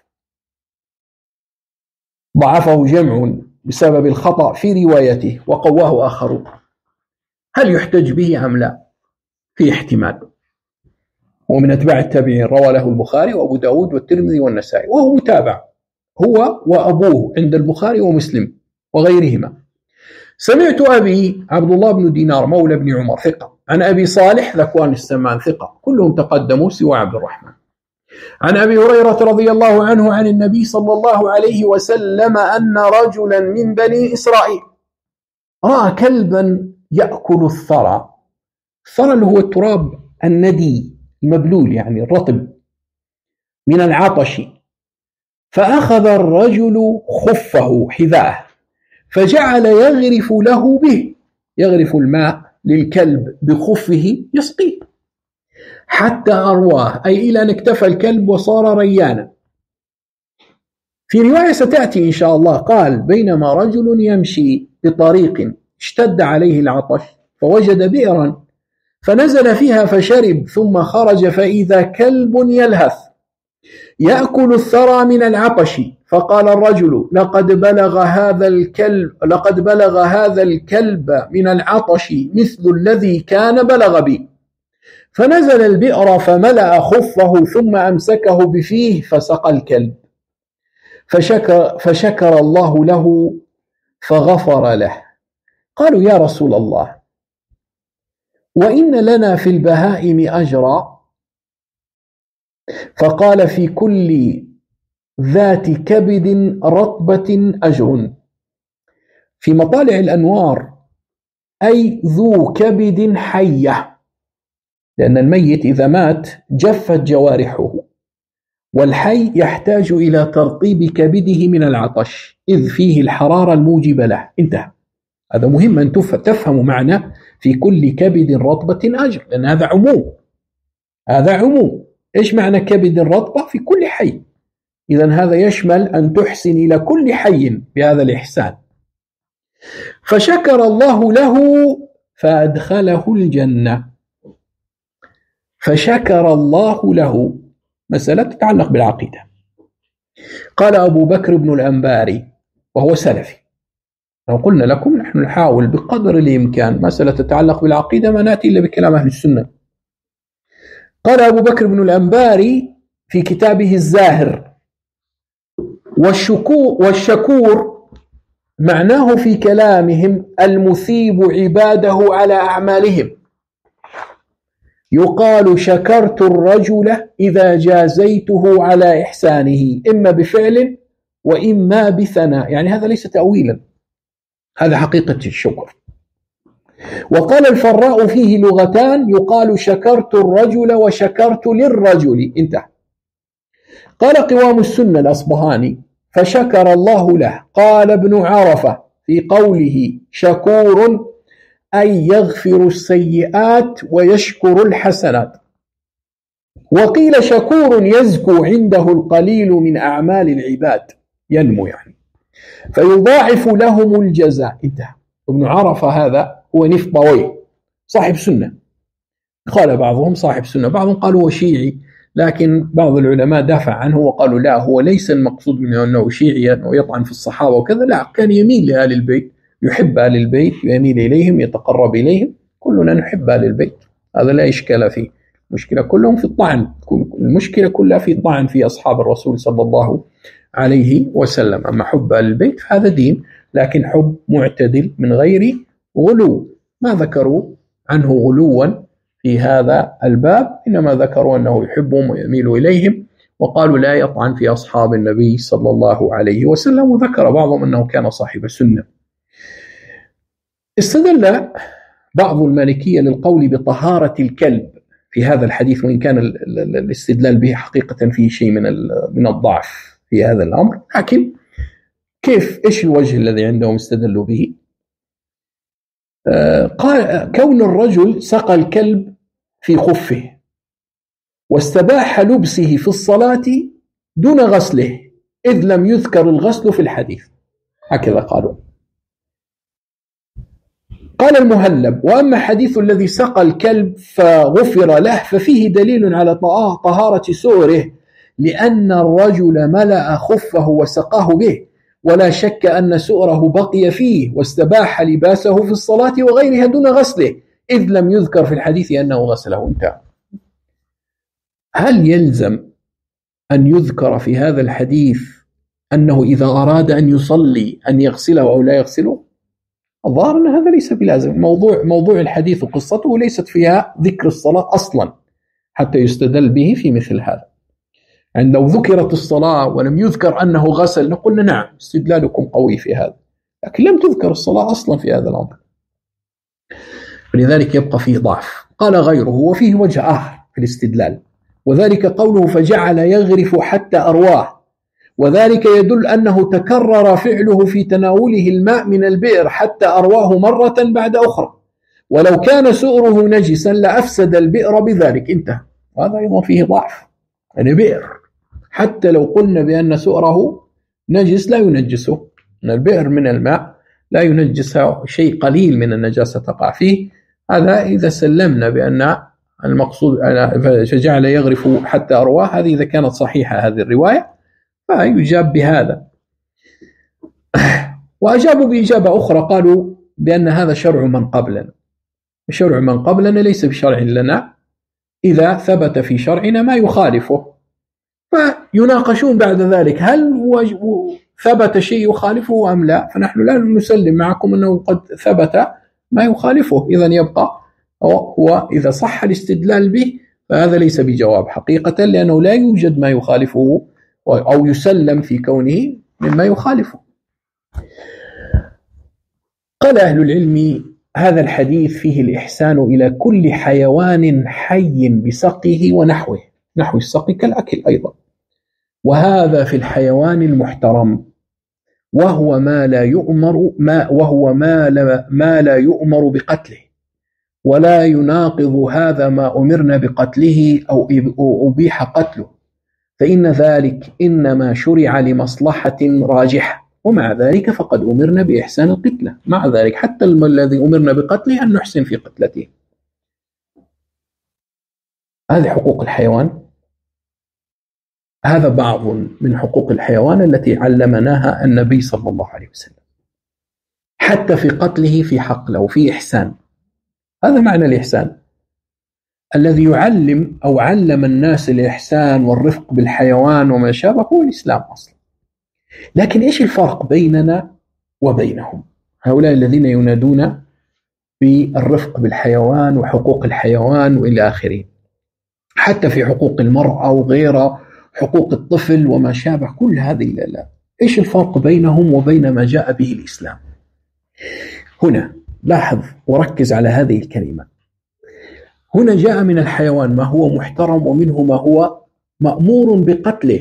ضعفه جمع بسبب الخطأ في روايته وقواه آخرون. هل يحتج به أم لا؟ في احتمال. ومن أتباع التابعين، روى له البخاري وأبو داود والترمذي والنسائي، وهو متابع هو وأبوه عند البخاري ومسلم وغيرهما. سمعت أبي عبد الله بن دينار مولى بن عمر ثقة، عن أبي صالح ذكوان السمان ثقة، كلهم تقدموا سوى عبد الرحمن، عن أبي هريرة رضي الله عنه عن النبي صلى الله عليه وسلم أن رجلا من بني إسرائيل رأى كلبا يأكل الثرى. الثرى اللي هو التراب الندي المبلول، يعني الرطب من العطش، فأخذ الرجل خفه حذاءه فجعل يغرف له به، يغرف الماء للكلب بخفه يسقيه حتى أرواه، أي إلى أن اكتفى الكلب وصار ريانا. في رواية ستأتي إن شاء الله قال: بينما رجل يمشي بطريق اشتد عليه العطش فوجد بئرا فنزل فيها فشرب، ثم خرج فإذا كلب يلهث يأكل الثرى من العطش، فقال الرجل: لقد بلغ هذا الكلب من العطش مثل الذي كان بلغ بي. فنزل البئر فملأ خفه ثم أمسكه بفيه فسقى الكلب، فشكر الله له فغفر له. قالوا: يا رسول الله، وإن لنا في البهائم أجرا؟ فقال: في كل ذات كبد رطبة أجر. في مطالع الأنوار أي ذو كبد حية، لأن الميت إذا مات جفت جوارحه، والحي يحتاج إلى ترطيب كبده من العطش إذ فيه الحرارة الموجبة له. انتهى. هذا مهم أن تفهموا معنى في كل كبد رطبة أجر، لأن هذا عموم. إيش معنى كبد رطبة؟ في كل حي. إذن هذا يشمل أن تحسن إلى كل حي بهذا الإحسان. فشكر الله له فأدخله الجنة. فشكر الله له، مسألة تتعلق بالعقيدة. قال أبو بكر بن الأنباري وهو سلفي، لو قلنا لكم نحن نحاول بقدر الإمكان مسألة تتعلق بالعقيدة ما نأتي إلا بكلام أهل السنة. قال أبو بكر بن الأنباري في كتابه الزاهر: والشكور معناه في كلامهم المثيب عباده على أعمالهم. يقال: شكرت الرجل إذا جازيته على إحسانه، إما بفعل وإما بثناء، يعني هذا ليس تأويلا، هذا حقيقة الشكر. وقال الفراء: فيه لغتان، يقال شكرت الرجل وشكرت للرجل. انتهى. قال قوام السنة الأصبهاني: فشكر الله له. قال ابن عرفة في قوله شكور أي يغفر السيئات ويشكر الحسنات. وقيل شكور يزكو عنده القليل من أعمال العباد، ينمو يعني، فيضاعف لهم الجزاء. انتهى. ابن عرفة هذا هو نفطوي صاحب سنة، قال بعضهم صاحب سنة، بعضهم قالوا هو شيعي، لكن بعض العلماء دافع عنه وقالوا لا، هو ليس المقصود منه أنه شيعي ويطعن في الصحابة وكذا، لا، كان يميل لآل البيت، يحب آل البيت، يميل إليهم، يتقرب إليهم. كلنا نحب آل البيت، هذا لا إشكال فيه. المشكلة كلهم في الطعن، المشكلة كلها في الطعن في أصحاب الرسول صلى الله عليه وسلم. أما حب آل البيت فهذا دين، لكن حب معتدل من غير غلو. ما ذكروا عنه غلوا في هذا الباب، إنما ذكروا أنه يحبهم ويميل إليهم، وقالوا لا يطعن في أصحاب النبي صلى الله عليه وسلم. وذكر بعضهم أنه كان صاحب سنة. استدل بعض المالكية للقول بطهارة الكلب في هذا الحديث، وإن كان الاستدلال به حقيقة فيه شيء من الضعف في هذا الأمر، لكن إيش الوجه الذي عندهم استدلوا به؟ قال: كون الرجل سقى الكلب في خفه واستباح لبسه في الصلاة دون غسله، إذ لم يذكر الغسل في الحديث. هكذا قالوا. قال المهلب: وأما حديث الذي سقى الكلب فغفر له ففيه دليل على طهارة سؤره، لأن الرجل ملأ خفه وسقاه به، ولا شك أن سؤره بقي فيه، واستباح لباسه في الصلاة وغيرها دون غسله، إذ لم يذكر في الحديث أنه غسله. انتهى. هل يلزم أن يذكر في هذا الحديث أنه إذا أراد أن يصلي أن يغسله أو لا يغسله؟ الظاهر أن هذا ليس بلازم. موضوع الحديث وقصته ليست فيها ذكر الصلاة أصلا حتى يستدل به في مثل هذا. يعني لو ذكرت الصلاة ولم يذكر أنه غسل نقول نعم استدلالكم قوي في هذا، لكن لم تذكر الصلاة أصلا في هذا الأمر، فلذلك يبقى فيه ضعف. قال غيره: وفيه وجه آخر في الاستدلال، وذلك قوله فجعل يغرف حتى أرواه، وذلك يدل أنه تكرر فعله في تناوله الماء من البئر حتى أرواه مرة بعد أخرى، ولو كان سؤره نجسا لأفسد البئر بذلك، انتهى. وهذا أيضا فيه ضعف، يعني بئر حتى لو قلنا بأن سؤره نجس لا ينجسه، أن البئر من الماء لا ينجسه، شيء قليل من النجاسة تقع فيه. هذا إذا سلمنا بأن المقصود فجعل يغرف حتى أرواه، هذه إذا كانت صحيحة هذه الرواية فيجاب بهذا. وأجابوا بإجابة أخرى، قالوا بأن هذا شرع من قبلنا، شرع من قبلنا ليس بشرع لنا إذا ثبت في شرعنا ما يخالفه. فيناقشون بعد ذلك هل ثبت شيء يخالفه أم لا، فنحن لا نسلم معكم أنه قد ثبت ما يخالفه، إذن يبقى هو إذا صح الاستدلال به فهذا ليس بجواب حقيقة، لأنه لا يوجد ما يخالفه أو يسلم في كونه مما يخالفه. قال أهل العلم هذا الحديث فيه الإحسان إلى كل حيوان حي بسقه ونحوه، نحو السقي كالأكل أيضا، وهذا في الحيوان المحترم، وهو ما لا يؤمر بقتله، ولا يناقض هذا ما أمرنا بقتله أو أبيح قتله، فإن ذلك إنما شرع لمصلحة راجحة، ومع ذلك فقد أمرنا بإحسان القتلة، مع ذلك حتى الذي أمرنا بقتله أن نحسن في قتلته. هذه حقوق الحيوان، هذا بعض من حقوق الحيوان التي علمناها النبي صلى الله عليه وسلم، حتى في قتله في حقله وفي إحسان. هذا معنى الإحسان الذي يعلم أو علم الناس الإحسان والرفق بالحيوان وما شابه، هو الإسلام أصلا. لكن إيش الفرق بيننا وبينهم؟ هؤلاء الذين ينادون بالرفق بالحيوان وحقوق الحيوان وإلى آخره، حتى في حقوق المرأة وغيرها، حقوق الطفل وما شابه، كل هذه لا. إيش الفرق بينهم وبين ما جاء به الإسلام؟ هنا لاحظ وركز على هذه الكلمة. هنا جاء من الحيوان ما هو محترم، ومنه ما هو مأمور بقتله،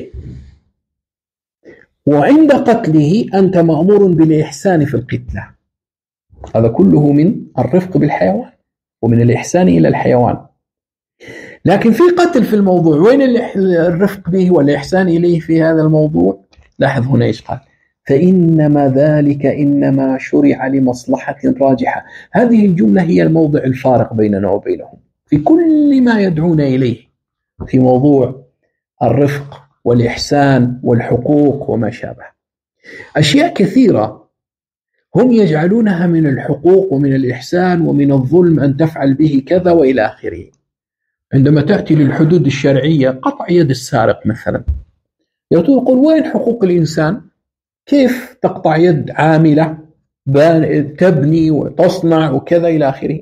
وعند قتله أنت مأمور بالإحسان في القتلة. هذا كله من الرفق بالحيوان ومن الإحسان إلى الحيوان. لكن في قتل في الموضوع، وين الرفق به والإحسان إليه في هذا الموضوع؟ لاحظ هنا إيش قال: فإنما ذلك إنما شرع لمصلحة راجحة. هذه الجملة هي الموضع الفارق بيننا وبينهم في كل ما يدعون إليه في موضوع الرفق والإحسان والحقوق وما شابه. أشياء كثيرة هم يجعلونها من الحقوق ومن الإحسان ومن الظلم أن تفعل به كذا وإلى آخره. عندما تأتي للحدود الشرعية، قطع يد السارق مثلا، يقول وين حقوق الإنسان؟ كيف تقطع يد عاملة تبني وتصنع وكذا إلى آخره؟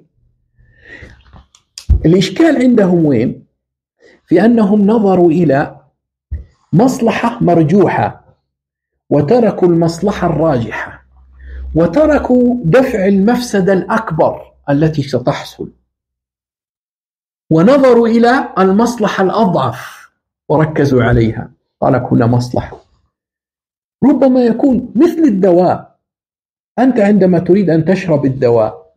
الإشكال عندهم وين؟ في أنهم نظروا إلى مصلحة مرجوحة وتركوا المصلحة الراجحة، وتركوا دفع المفسدة الأكبر التي ستحصل، ونظروا إلى المصلحة الأضعف وركزوا عليها. قال لك هنا مصلحة ربما يكون مثل الدواء. أنت عندما تريد أن تشرب الدواء،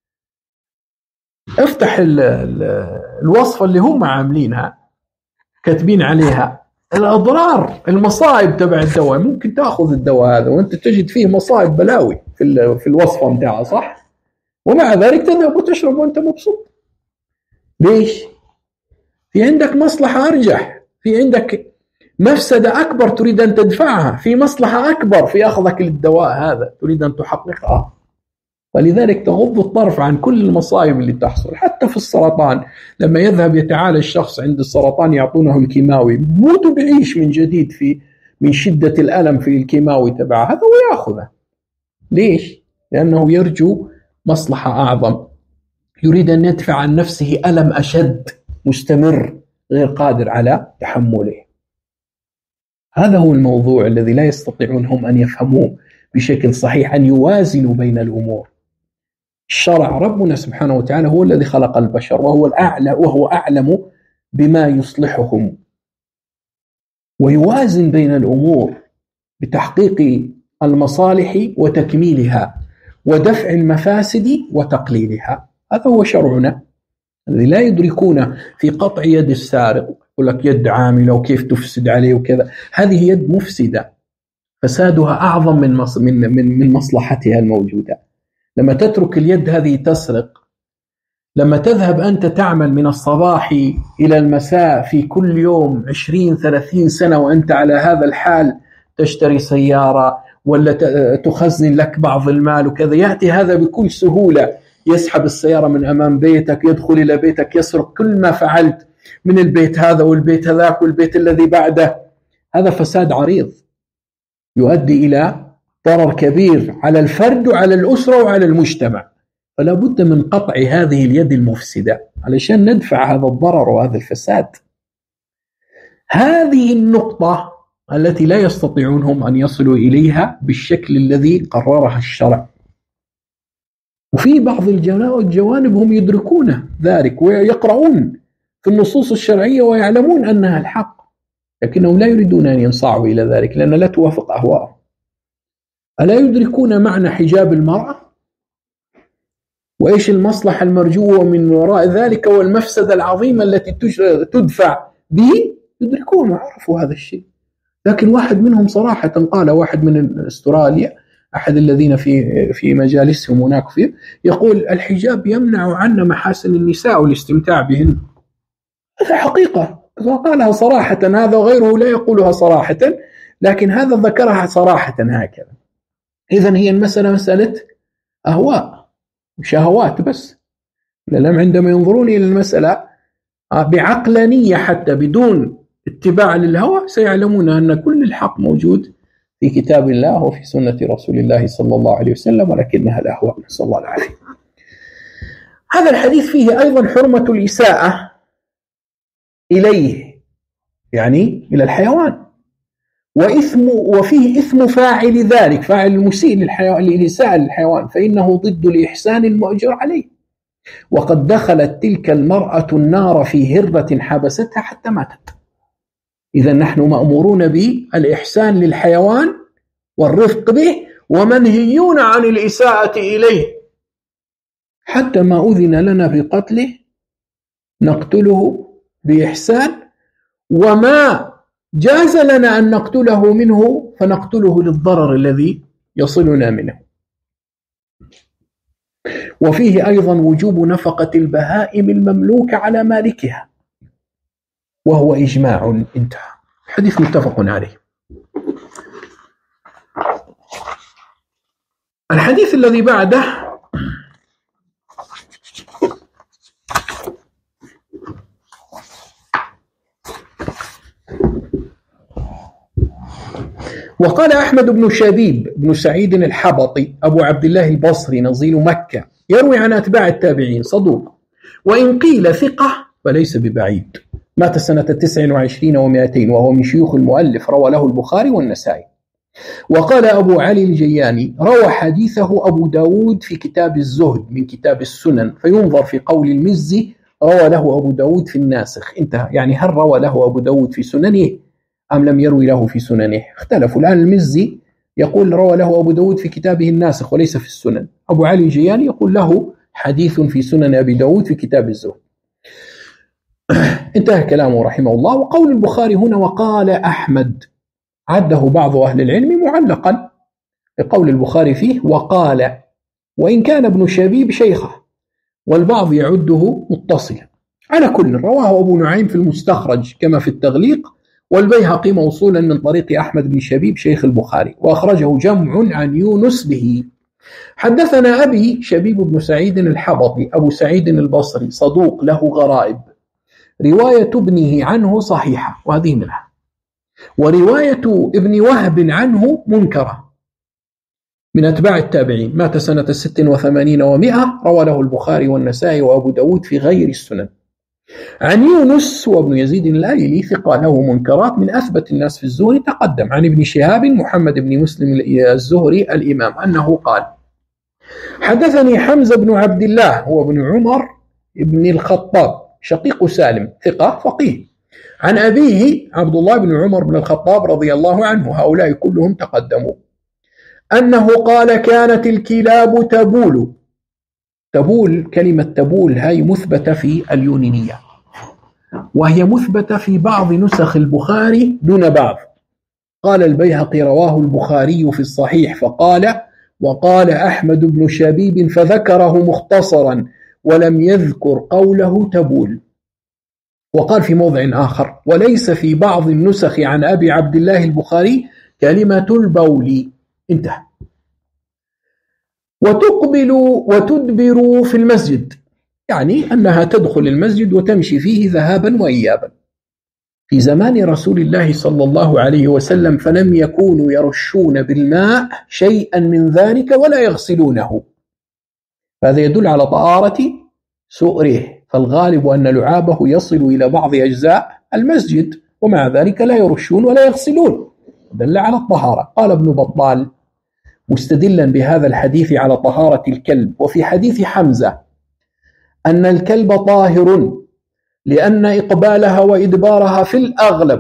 افتح الوصفة اللي هم عاملينها كاتبين عليها الأضرار المصائب تبع الدواء، ممكن تأخذ الدواء هذا وأنت تجد فيه مصائب بلاوي في الوصفة متاعها، صح؟ ومع ذلك تذهب وتشرب وأنت مبسوط. ليش؟ في عندك مصلحة أرجح، في عندك مفسدة أكبر تريد أن تدفعها، في مصلحة أكبر في أخذك للدواء هذا تريد أن تحققها، ولذلك تغض الطرف عن كل المصائب اللي تحصل. حتى في السرطان، لما يذهب يتعالج الشخص عند السرطان يعطونه الكيماوي، بموت وبيعيش من جديد من شدة الألم في الكيماوي تبعه هذا ويأخذه. ليش؟ لأنه يرجو مصلحة أعظم، يريد أن يدفع عن نفسه ألم أشد مستمر غير قادر على تحمله. هذا هو الموضوع الذي لا يستطيعون هم أن يفهموه بشكل صحيح، أن يوازنوا بين الأمور. الشرع ربنا سبحانه وتعالى هو الذي خلق البشر، وهو الأعلى وهو أعلم بما يصلحهم، ويوازن بين الأمور بتحقيق المصالح وتكميلها ودفع المفاسد وتقليلها. هذا هو شرعنا الذي لا يدركون في قطع يد السارق. يقول لك يد عاملة وكيف تفسد عليه وكذا. هذه يد مفسدة، فسادها أعظم من مصلحتها الموجودة. لما تترك اليد هذه تسرق، لما تذهب أنت تعمل من الصباح إلى المساء في كل يوم 20-30 سنة وأنت على هذا الحال، تشتري سيارة ولا تخزن لك بعض المال وكذا، يأتي هذا بكل سهولة يسحب السيارة من أمام بيتك، يدخل إلى بيتك، يسرق كل ما فعلت من البيت هذا والبيت هذاك والبيت الذي بعده. هذا فساد عريض يؤدي إلى ضرر كبير على الفرد وعلى الأسرة وعلى المجتمع. فلا بد من قطع هذه اليد المفسدة علشان ندفع هذا الضرر وهذا الفساد. هذه النقطة التي لا يستطيعون هم أن يصلوا إليها بالشكل الذي قررها الشرع. وفي بعض الجوانب هم يدركون ذلك ويقرؤون في النصوص الشرعية ويعلمون أنها الحق، لكنهم لا يريدون أن ينصاعوا إلى ذلك لأن لا توافق أهواءهم. ألا يدركون معنى حجاب المرأة وإيش المصلحة المرجوة من وراء ذلك والمفسدة العظيمة التي تدفع به؟ يدركون وعرفوا هذا الشيء. لكن واحد منهم صراحة قال، واحد من أستراليا أحد الذين في مجالسهم هناك فيه، يقول الحجاب يمنع عنا محاسن النساء والاستمتاع بهن. هذا حقيقة قالها صراحة، هذا غيره لا يقولها صراحة، لكن هذا ذكرها صراحة هكذا. إذن هي المسألة مسألة أهواء وشهوات بس. لأنهم عندما ينظرون إلى المسألة بعقلانية حتى بدون اتباع للهوى سيعلمون أن كل الحق موجود في كتاب الله وفي سنة رسول الله صلى الله عليه وسلم، ولكنها الأهواء، نسأل الله العافية. هذا الحديث فيه أيضا حرمة الإساءة إليه، يعني إلى الحيوان، وفيه إثم فاعل ذلك، فاعل المسيء للإساءة للحيوان، فإنه ضد الإحسان المؤجر عليه. وقد دخلت تلك المرأة النار في هرة حبستها حتى ماتت. إذا نحن مأمورون بالإحسان للحيوان والرفق به، ومنهيون عن الإساءة إليه. حتى ما أذن لنا بقتله نقتله بإحسان، وما جاز لنا أن نقتله منه فنقتله للضرر الذي يصلنا منه. وفيه أيضا وجوب نفقة البهائم المملوكة على مالكها، وهو إجماع انتهى. حديث متفق عليه. الحديث الذي بعده وقال أحمد بن شبيب بن سعيد الحبطي أبو عبد الله البصري نزيل مكة، يروي عن أتباع التابعين، صدوق، وإن قيل ثقة فليس ببعيد. مات سنة 29 و200 وهو من شيوخ المؤلف، روى له البخاري والنسائي. وقال أبو علي الجياني روى حديثه أبو داود في كتاب الزهد من كتاب السنن، فينظر في قول المزي روى له أبو داود في الناسخ. انتهى. يعني هل روى له أبو داود في سننه أم لم يروي له في سننه؟ اختلفوا. الآن المزي يقول روى له أبو داود في كتابه الناسخ وليس في السنن. أبو علي الجياني يقول له حديث في سنن أبي داود في كتاب الزهد. انتهى كلامه رحمه الله. وقول البخاري هنا وقال أحمد عده بعض أهل العلم معلقا لقول البخاري فيه وقال، وإن كان ابن شبيب شيخه، والبعض يعده متصلا. على كل رواه أبو نعيم في المستخرج كما في التغليق، والبيهقي موصولا من طريق أحمد بن شبيب شيخ البخاري، وأخرجه جمع عن يونس به. حدثنا أبي شبيب بن سعيد الحبطي أبو سعيد البصري، صدوق له غرائب، رواية ابنه عنه صحيحة وهذه منها، ورواية ابن وهب عنه منكرة، من أتباع التابعين، مات سنة 86 و100، روى له البخاري والنسائي وأبو داود في غير السنن. عن يونس وابن يزيد الأيلي ثقة له منكرات، من أثبت الناس في الزهري تقدم. عن ابن شهاب محمد بن مسلم الزهري الإمام أنه قال حدثني حمزة بن عبد الله هو ابن عمر ابن الخطاب شقيق سالم ثقة فقيه، عن أبيه عبد الله بن عمر بن الخطاب رضي الله عنه، هؤلاء كلهم تقدموا، أنه قال كانت الكلاب تبول تبول، كلمة تبول هاي مثبتة في اليونانية، وهي مثبتة في بعض نسخ البخاري دون بعض. قال البيهقي: رواه البخاري في الصحيح فقال: وقال أحمد بن شبيب فذكره مختصرا ولم يذكر قوله تبول. وقال في موضع آخر: وليس في بعض النسخ عن أبي عبد الله البخاري كلمة البول. انتهى. وتقبل وتدبر في المسجد، يعني أنها تدخل المسجد وتمشي فيه ذهابا وإيابا. في زمان رسول الله صلى الله عليه وسلم فلم يكونوا يرشون بالماء شيئا من ذلك ولا يغسلونه، هذا يدل على طهارة سؤره، فالغالب أن لعابه يصل إلى بعض أجزاء المسجد، ومع ذلك لا يرشون ولا يغسلون، دل على الطهارة. قال ابن بطال مستدلا بهذا الحديث على طهارة الكلب: وفي حديث حمزة أن الكلب طاهر لأن إقبالها وإدبارها في الأغلب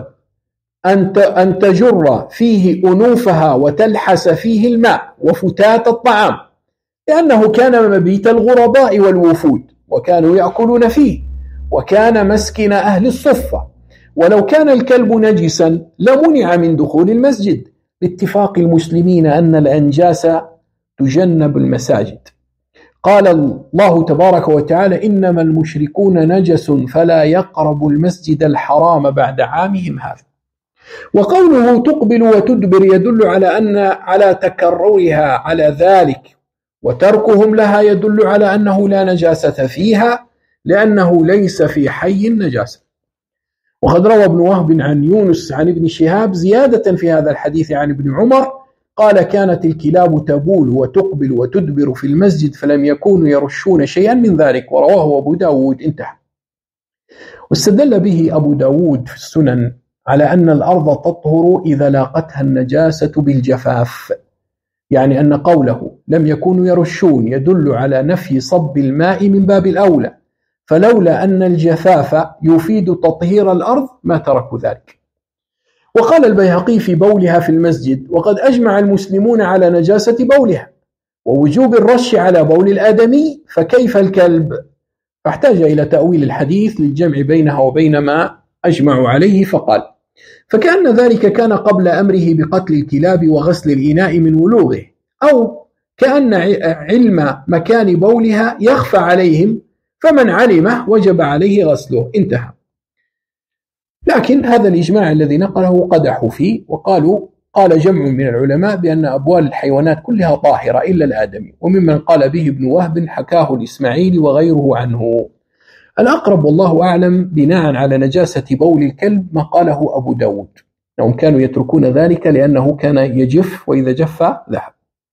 أن تجر فيه أنوفها وتلحس فيه الماء وفتات الطعام، لأنه كان مبيت الغرباء والوفود وكانوا يأكلون فيه، وكان مسكن أهل الصفة، ولو كان الكلب نجسا لمنع من دخول المسجد، باتفاق المسلمين أن الأنجاس تجنب المساجد. قال الله تبارك وتعالى: إنما المشركون نجس فلا يقربوا المسجد الحرام بعد عامهم هذا. وقوله تقبل وتدبر يدل على تكررها على ذلك، وتركهم لها يدل على أنه لا نجاسة فيها، لأنه ليس في حي النجاسة. وقد روى ابن وهب عن يونس عن ابن شهاب زيادة في هذا الحديث عن ابن عمر قال: كانت الكلاب تبول وتقبل وتدبر في المسجد فلم يكونوا يرشون شيئا من ذلك، ورواه أبو داود. انتهى. واستدل به أبو داود في السنن على أن الأرض تطهر إذا لاقتها النجاسة بالجفاف، يعني أن قوله لم يكونوا يرشون يدل على نفي صب الماء من باب الأولى، فلولا أن الجفاف يفيد تطهير الأرض ما تركوا ذلك. وقال البيهقي في بولها في المسجد: وقد أجمع المسلمون على نجاسة بولها ووجوب الرش على بول الآدمي، فكيف الكلب؟ فاحتاج إلى تأويل الحديث للجمع بينها وبين ما أجمعوا عليه، فقال: فكأن ذلك كان قبل أمره بقتل الكلاب وغسل الإناء من ولوغه، أو كأن علم مكان بولها يخفى عليهم، فمن علمه وجب عليه غسله. انتهى. لكن هذا الإجماع الذي نقله قدحوا فيه، وقالوا: قال جمع من العلماء بأن أبوال الحيوانات كلها طاهرة إلا الآدمي، وممن قال به ابن وهب حكاه الإسماعيلي وغيره عنه. الأقرب والله أعلم بناء على نجاسة بول الكلب ما قاله أبو داود، أنهم كانوا يتركون ذلك لأنه كان يجف، وإذا جف ذهب،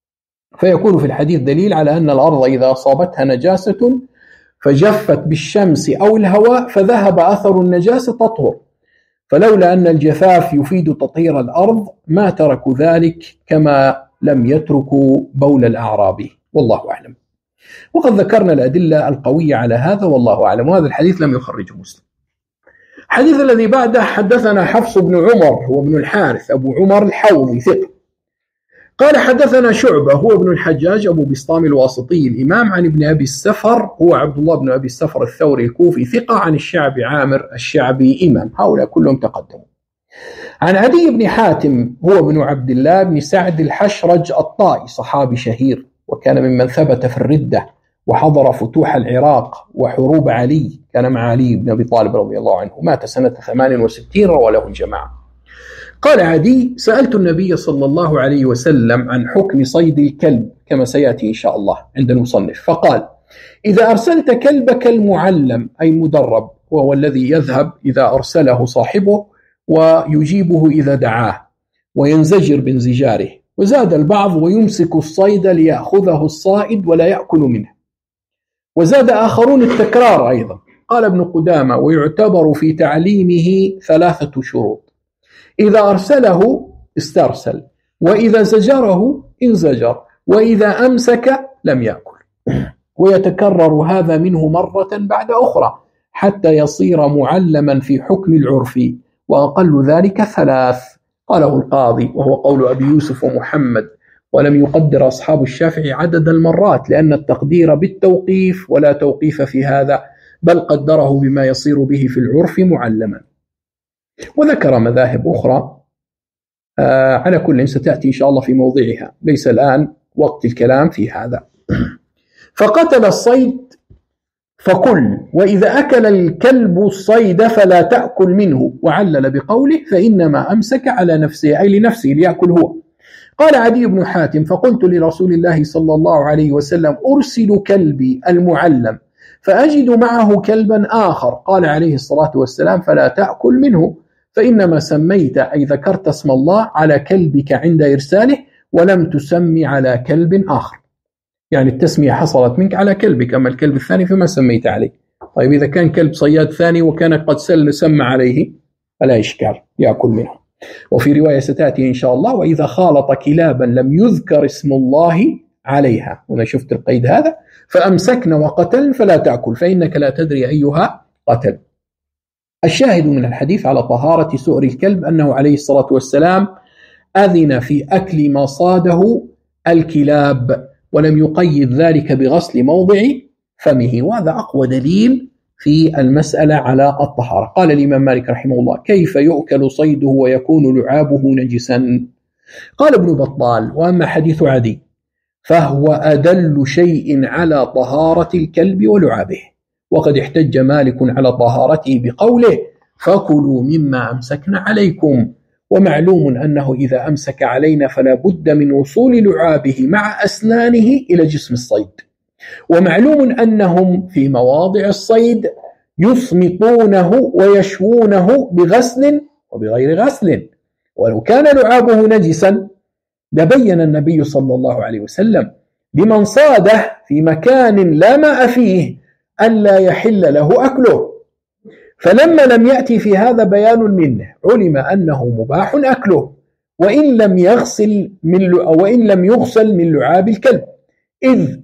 فيكون في الحديث دليل على أن الأرض إذا أصابتها نجاسة فجفت بالشمس أو الهواء فذهب أثر النجاسة تطهر، فلولا أن الجفاف يفيد تطهير الأرض ما تركوا ذلك، كما لم يتركوا بول الأعراب، والله أعلم. وقد ذكرنا الأدلة القوية على هذا والله أعلم، وهذا الحديث لم يخرجه مسلم. الحديث الذي بعده: حدثنا حفص بن عمر هو ابن الحارث أبو عمر الحوضي ثقة، قال حدثنا شعبة هو ابن الحجاج أبو بسطام الواسطي الإمام، عن ابن أبي السفر هو عبد الله بن أبي السفر الثوري الكوفي ثقة، عن الشعبي عامر الشعبي إمام، هؤلاء كلهم تقدموا. عن عدي بن حاتم هو ابن عبد الله بن سعد الحشرج الطائي، صحابي شهير، وكان ممن ثبت في الردة وحضر فتوح العراق وحروب علي، كان مع علي بن أبي طالب رضي الله عنه، مات سنة 68، روى له الجماعة. قال عدي: سألت النبي صلى الله عليه وسلم عن حكم صيد الكلب كما سيأتي إن شاء الله عند المصنف، فقال: إذا أرسلت كلبك المعلم أي مدرب، وهو الذي يذهب إذا أرسله صاحبه ويجيبه إذا دعاه وينزجر بانزجاره، وزاد البعض: ويمسك الصيد ليأخذه الصائد ولا يأكل منه، وزاد آخرون التكرار أيضا. قال ابن قدامة: ويعتبر في تعليمه 3 شروط: إذا أرسله استرسل، وإذا زجره انزجر، وإذا أمسك لم يأكل. ويتكرر هذا منه مرة بعد أخرى حتى يصير معلما في حكم العرف، وأقل ذلك 3. قاله القاضي وهو قول أبي يوسف ومحمد، ولم يقدر أصحاب الشافعي عدد المرات، لأن التقدير بالتوقيف ولا توقيف في هذا، بل قدره بما يصير به في العرف معلما. وذكر مذاهب أخرى على كل ستأتي إن شاء الله في موضعها، ليس الآن وقت الكلام في هذا. فقتل الصيد فكل، وإذا أكل الكلب الصيد فلا تأكل منه، وعلل بقوله فإنما أمسك على نفسه، أي لنفسه ليأكل هو. قال عدي بن حاتم فقلت لرسول الله صلى الله عليه وسلم أرسل كلبي المعلم فأجد معه كلبا آخر، قال عليه الصلاة والسلام فلا تأكل منه، فإنما سميت أي ذكرت اسم الله على كلبك عند إرساله ولم تسمي على كلب آخر، يعني التسمية حصلت منك على كلبك، أما الكلب الثاني فما سميت عليه. طيب إذا كان كلب صياد ثاني وكان قد سمى عليه فلا إشكال يأكل منه. وفي رواية ستأتي إن شاء الله وإذا خالط كلابا لم يذكر اسم الله عليها، وأنا شفت القيد هذا، فأمسكن وقتل فلا تأكل فإنك لا تدري أيها قتل. الشاهد من الحديث على طهارة سؤر الكلب أنه عليه الصلاة والسلام أذن في أكل ما صاده الكلاب، ولم يقيد ذلك بغسل موضع فمه، وهذا أقوى دليل في المسألة على الطهارة. قال الإمام مالك رحمه الله كيف يؤكل صيده ويكون لعابه نجسا؟ قال ابن بطال وأما حديث عدي فهو أدل شيء على طهارة الكلب ولعابه، وقد احتج مالك على طهارته بقوله فكلوا مما أمسكنا عليكم، ومعلوم أنه إذا أمسك علينا فلا بد من وصول لعابه مع أسنانه إلى جسم الصيد، ومعلوم أنهم في مواضع الصيد يصمطونه ويشوونه بغسل وبغير غسل، ولو كان لعابه نجسا لبين النبي صلى الله عليه وسلم لمن صاده في مكان لا ماء فيه ألا يحل له أكله، فلما لم يأتي في هذا بيان منه علم أنه مباح أكله وإن لم يغسل من لعاب الكلب، إذ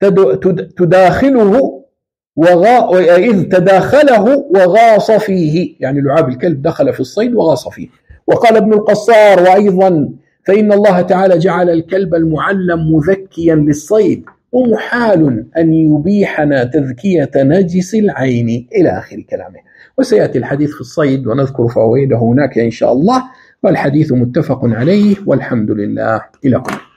تداخله وغاص فيه، يعني لعاب الكلب دخل في الصيد وغاص فيه. وقال ابن القصار وأيضا فإن الله تعالى جعل الكلب المعلم مذكيا للصيد، ومحال أن يبيحنا تذكية نجس العين إلى آخر كلامه. وسيأتي الحديث في الصيد ونذكر فوائده هناك إن شاء الله، والحديث متفق عليه والحمد لله. إلى هنا.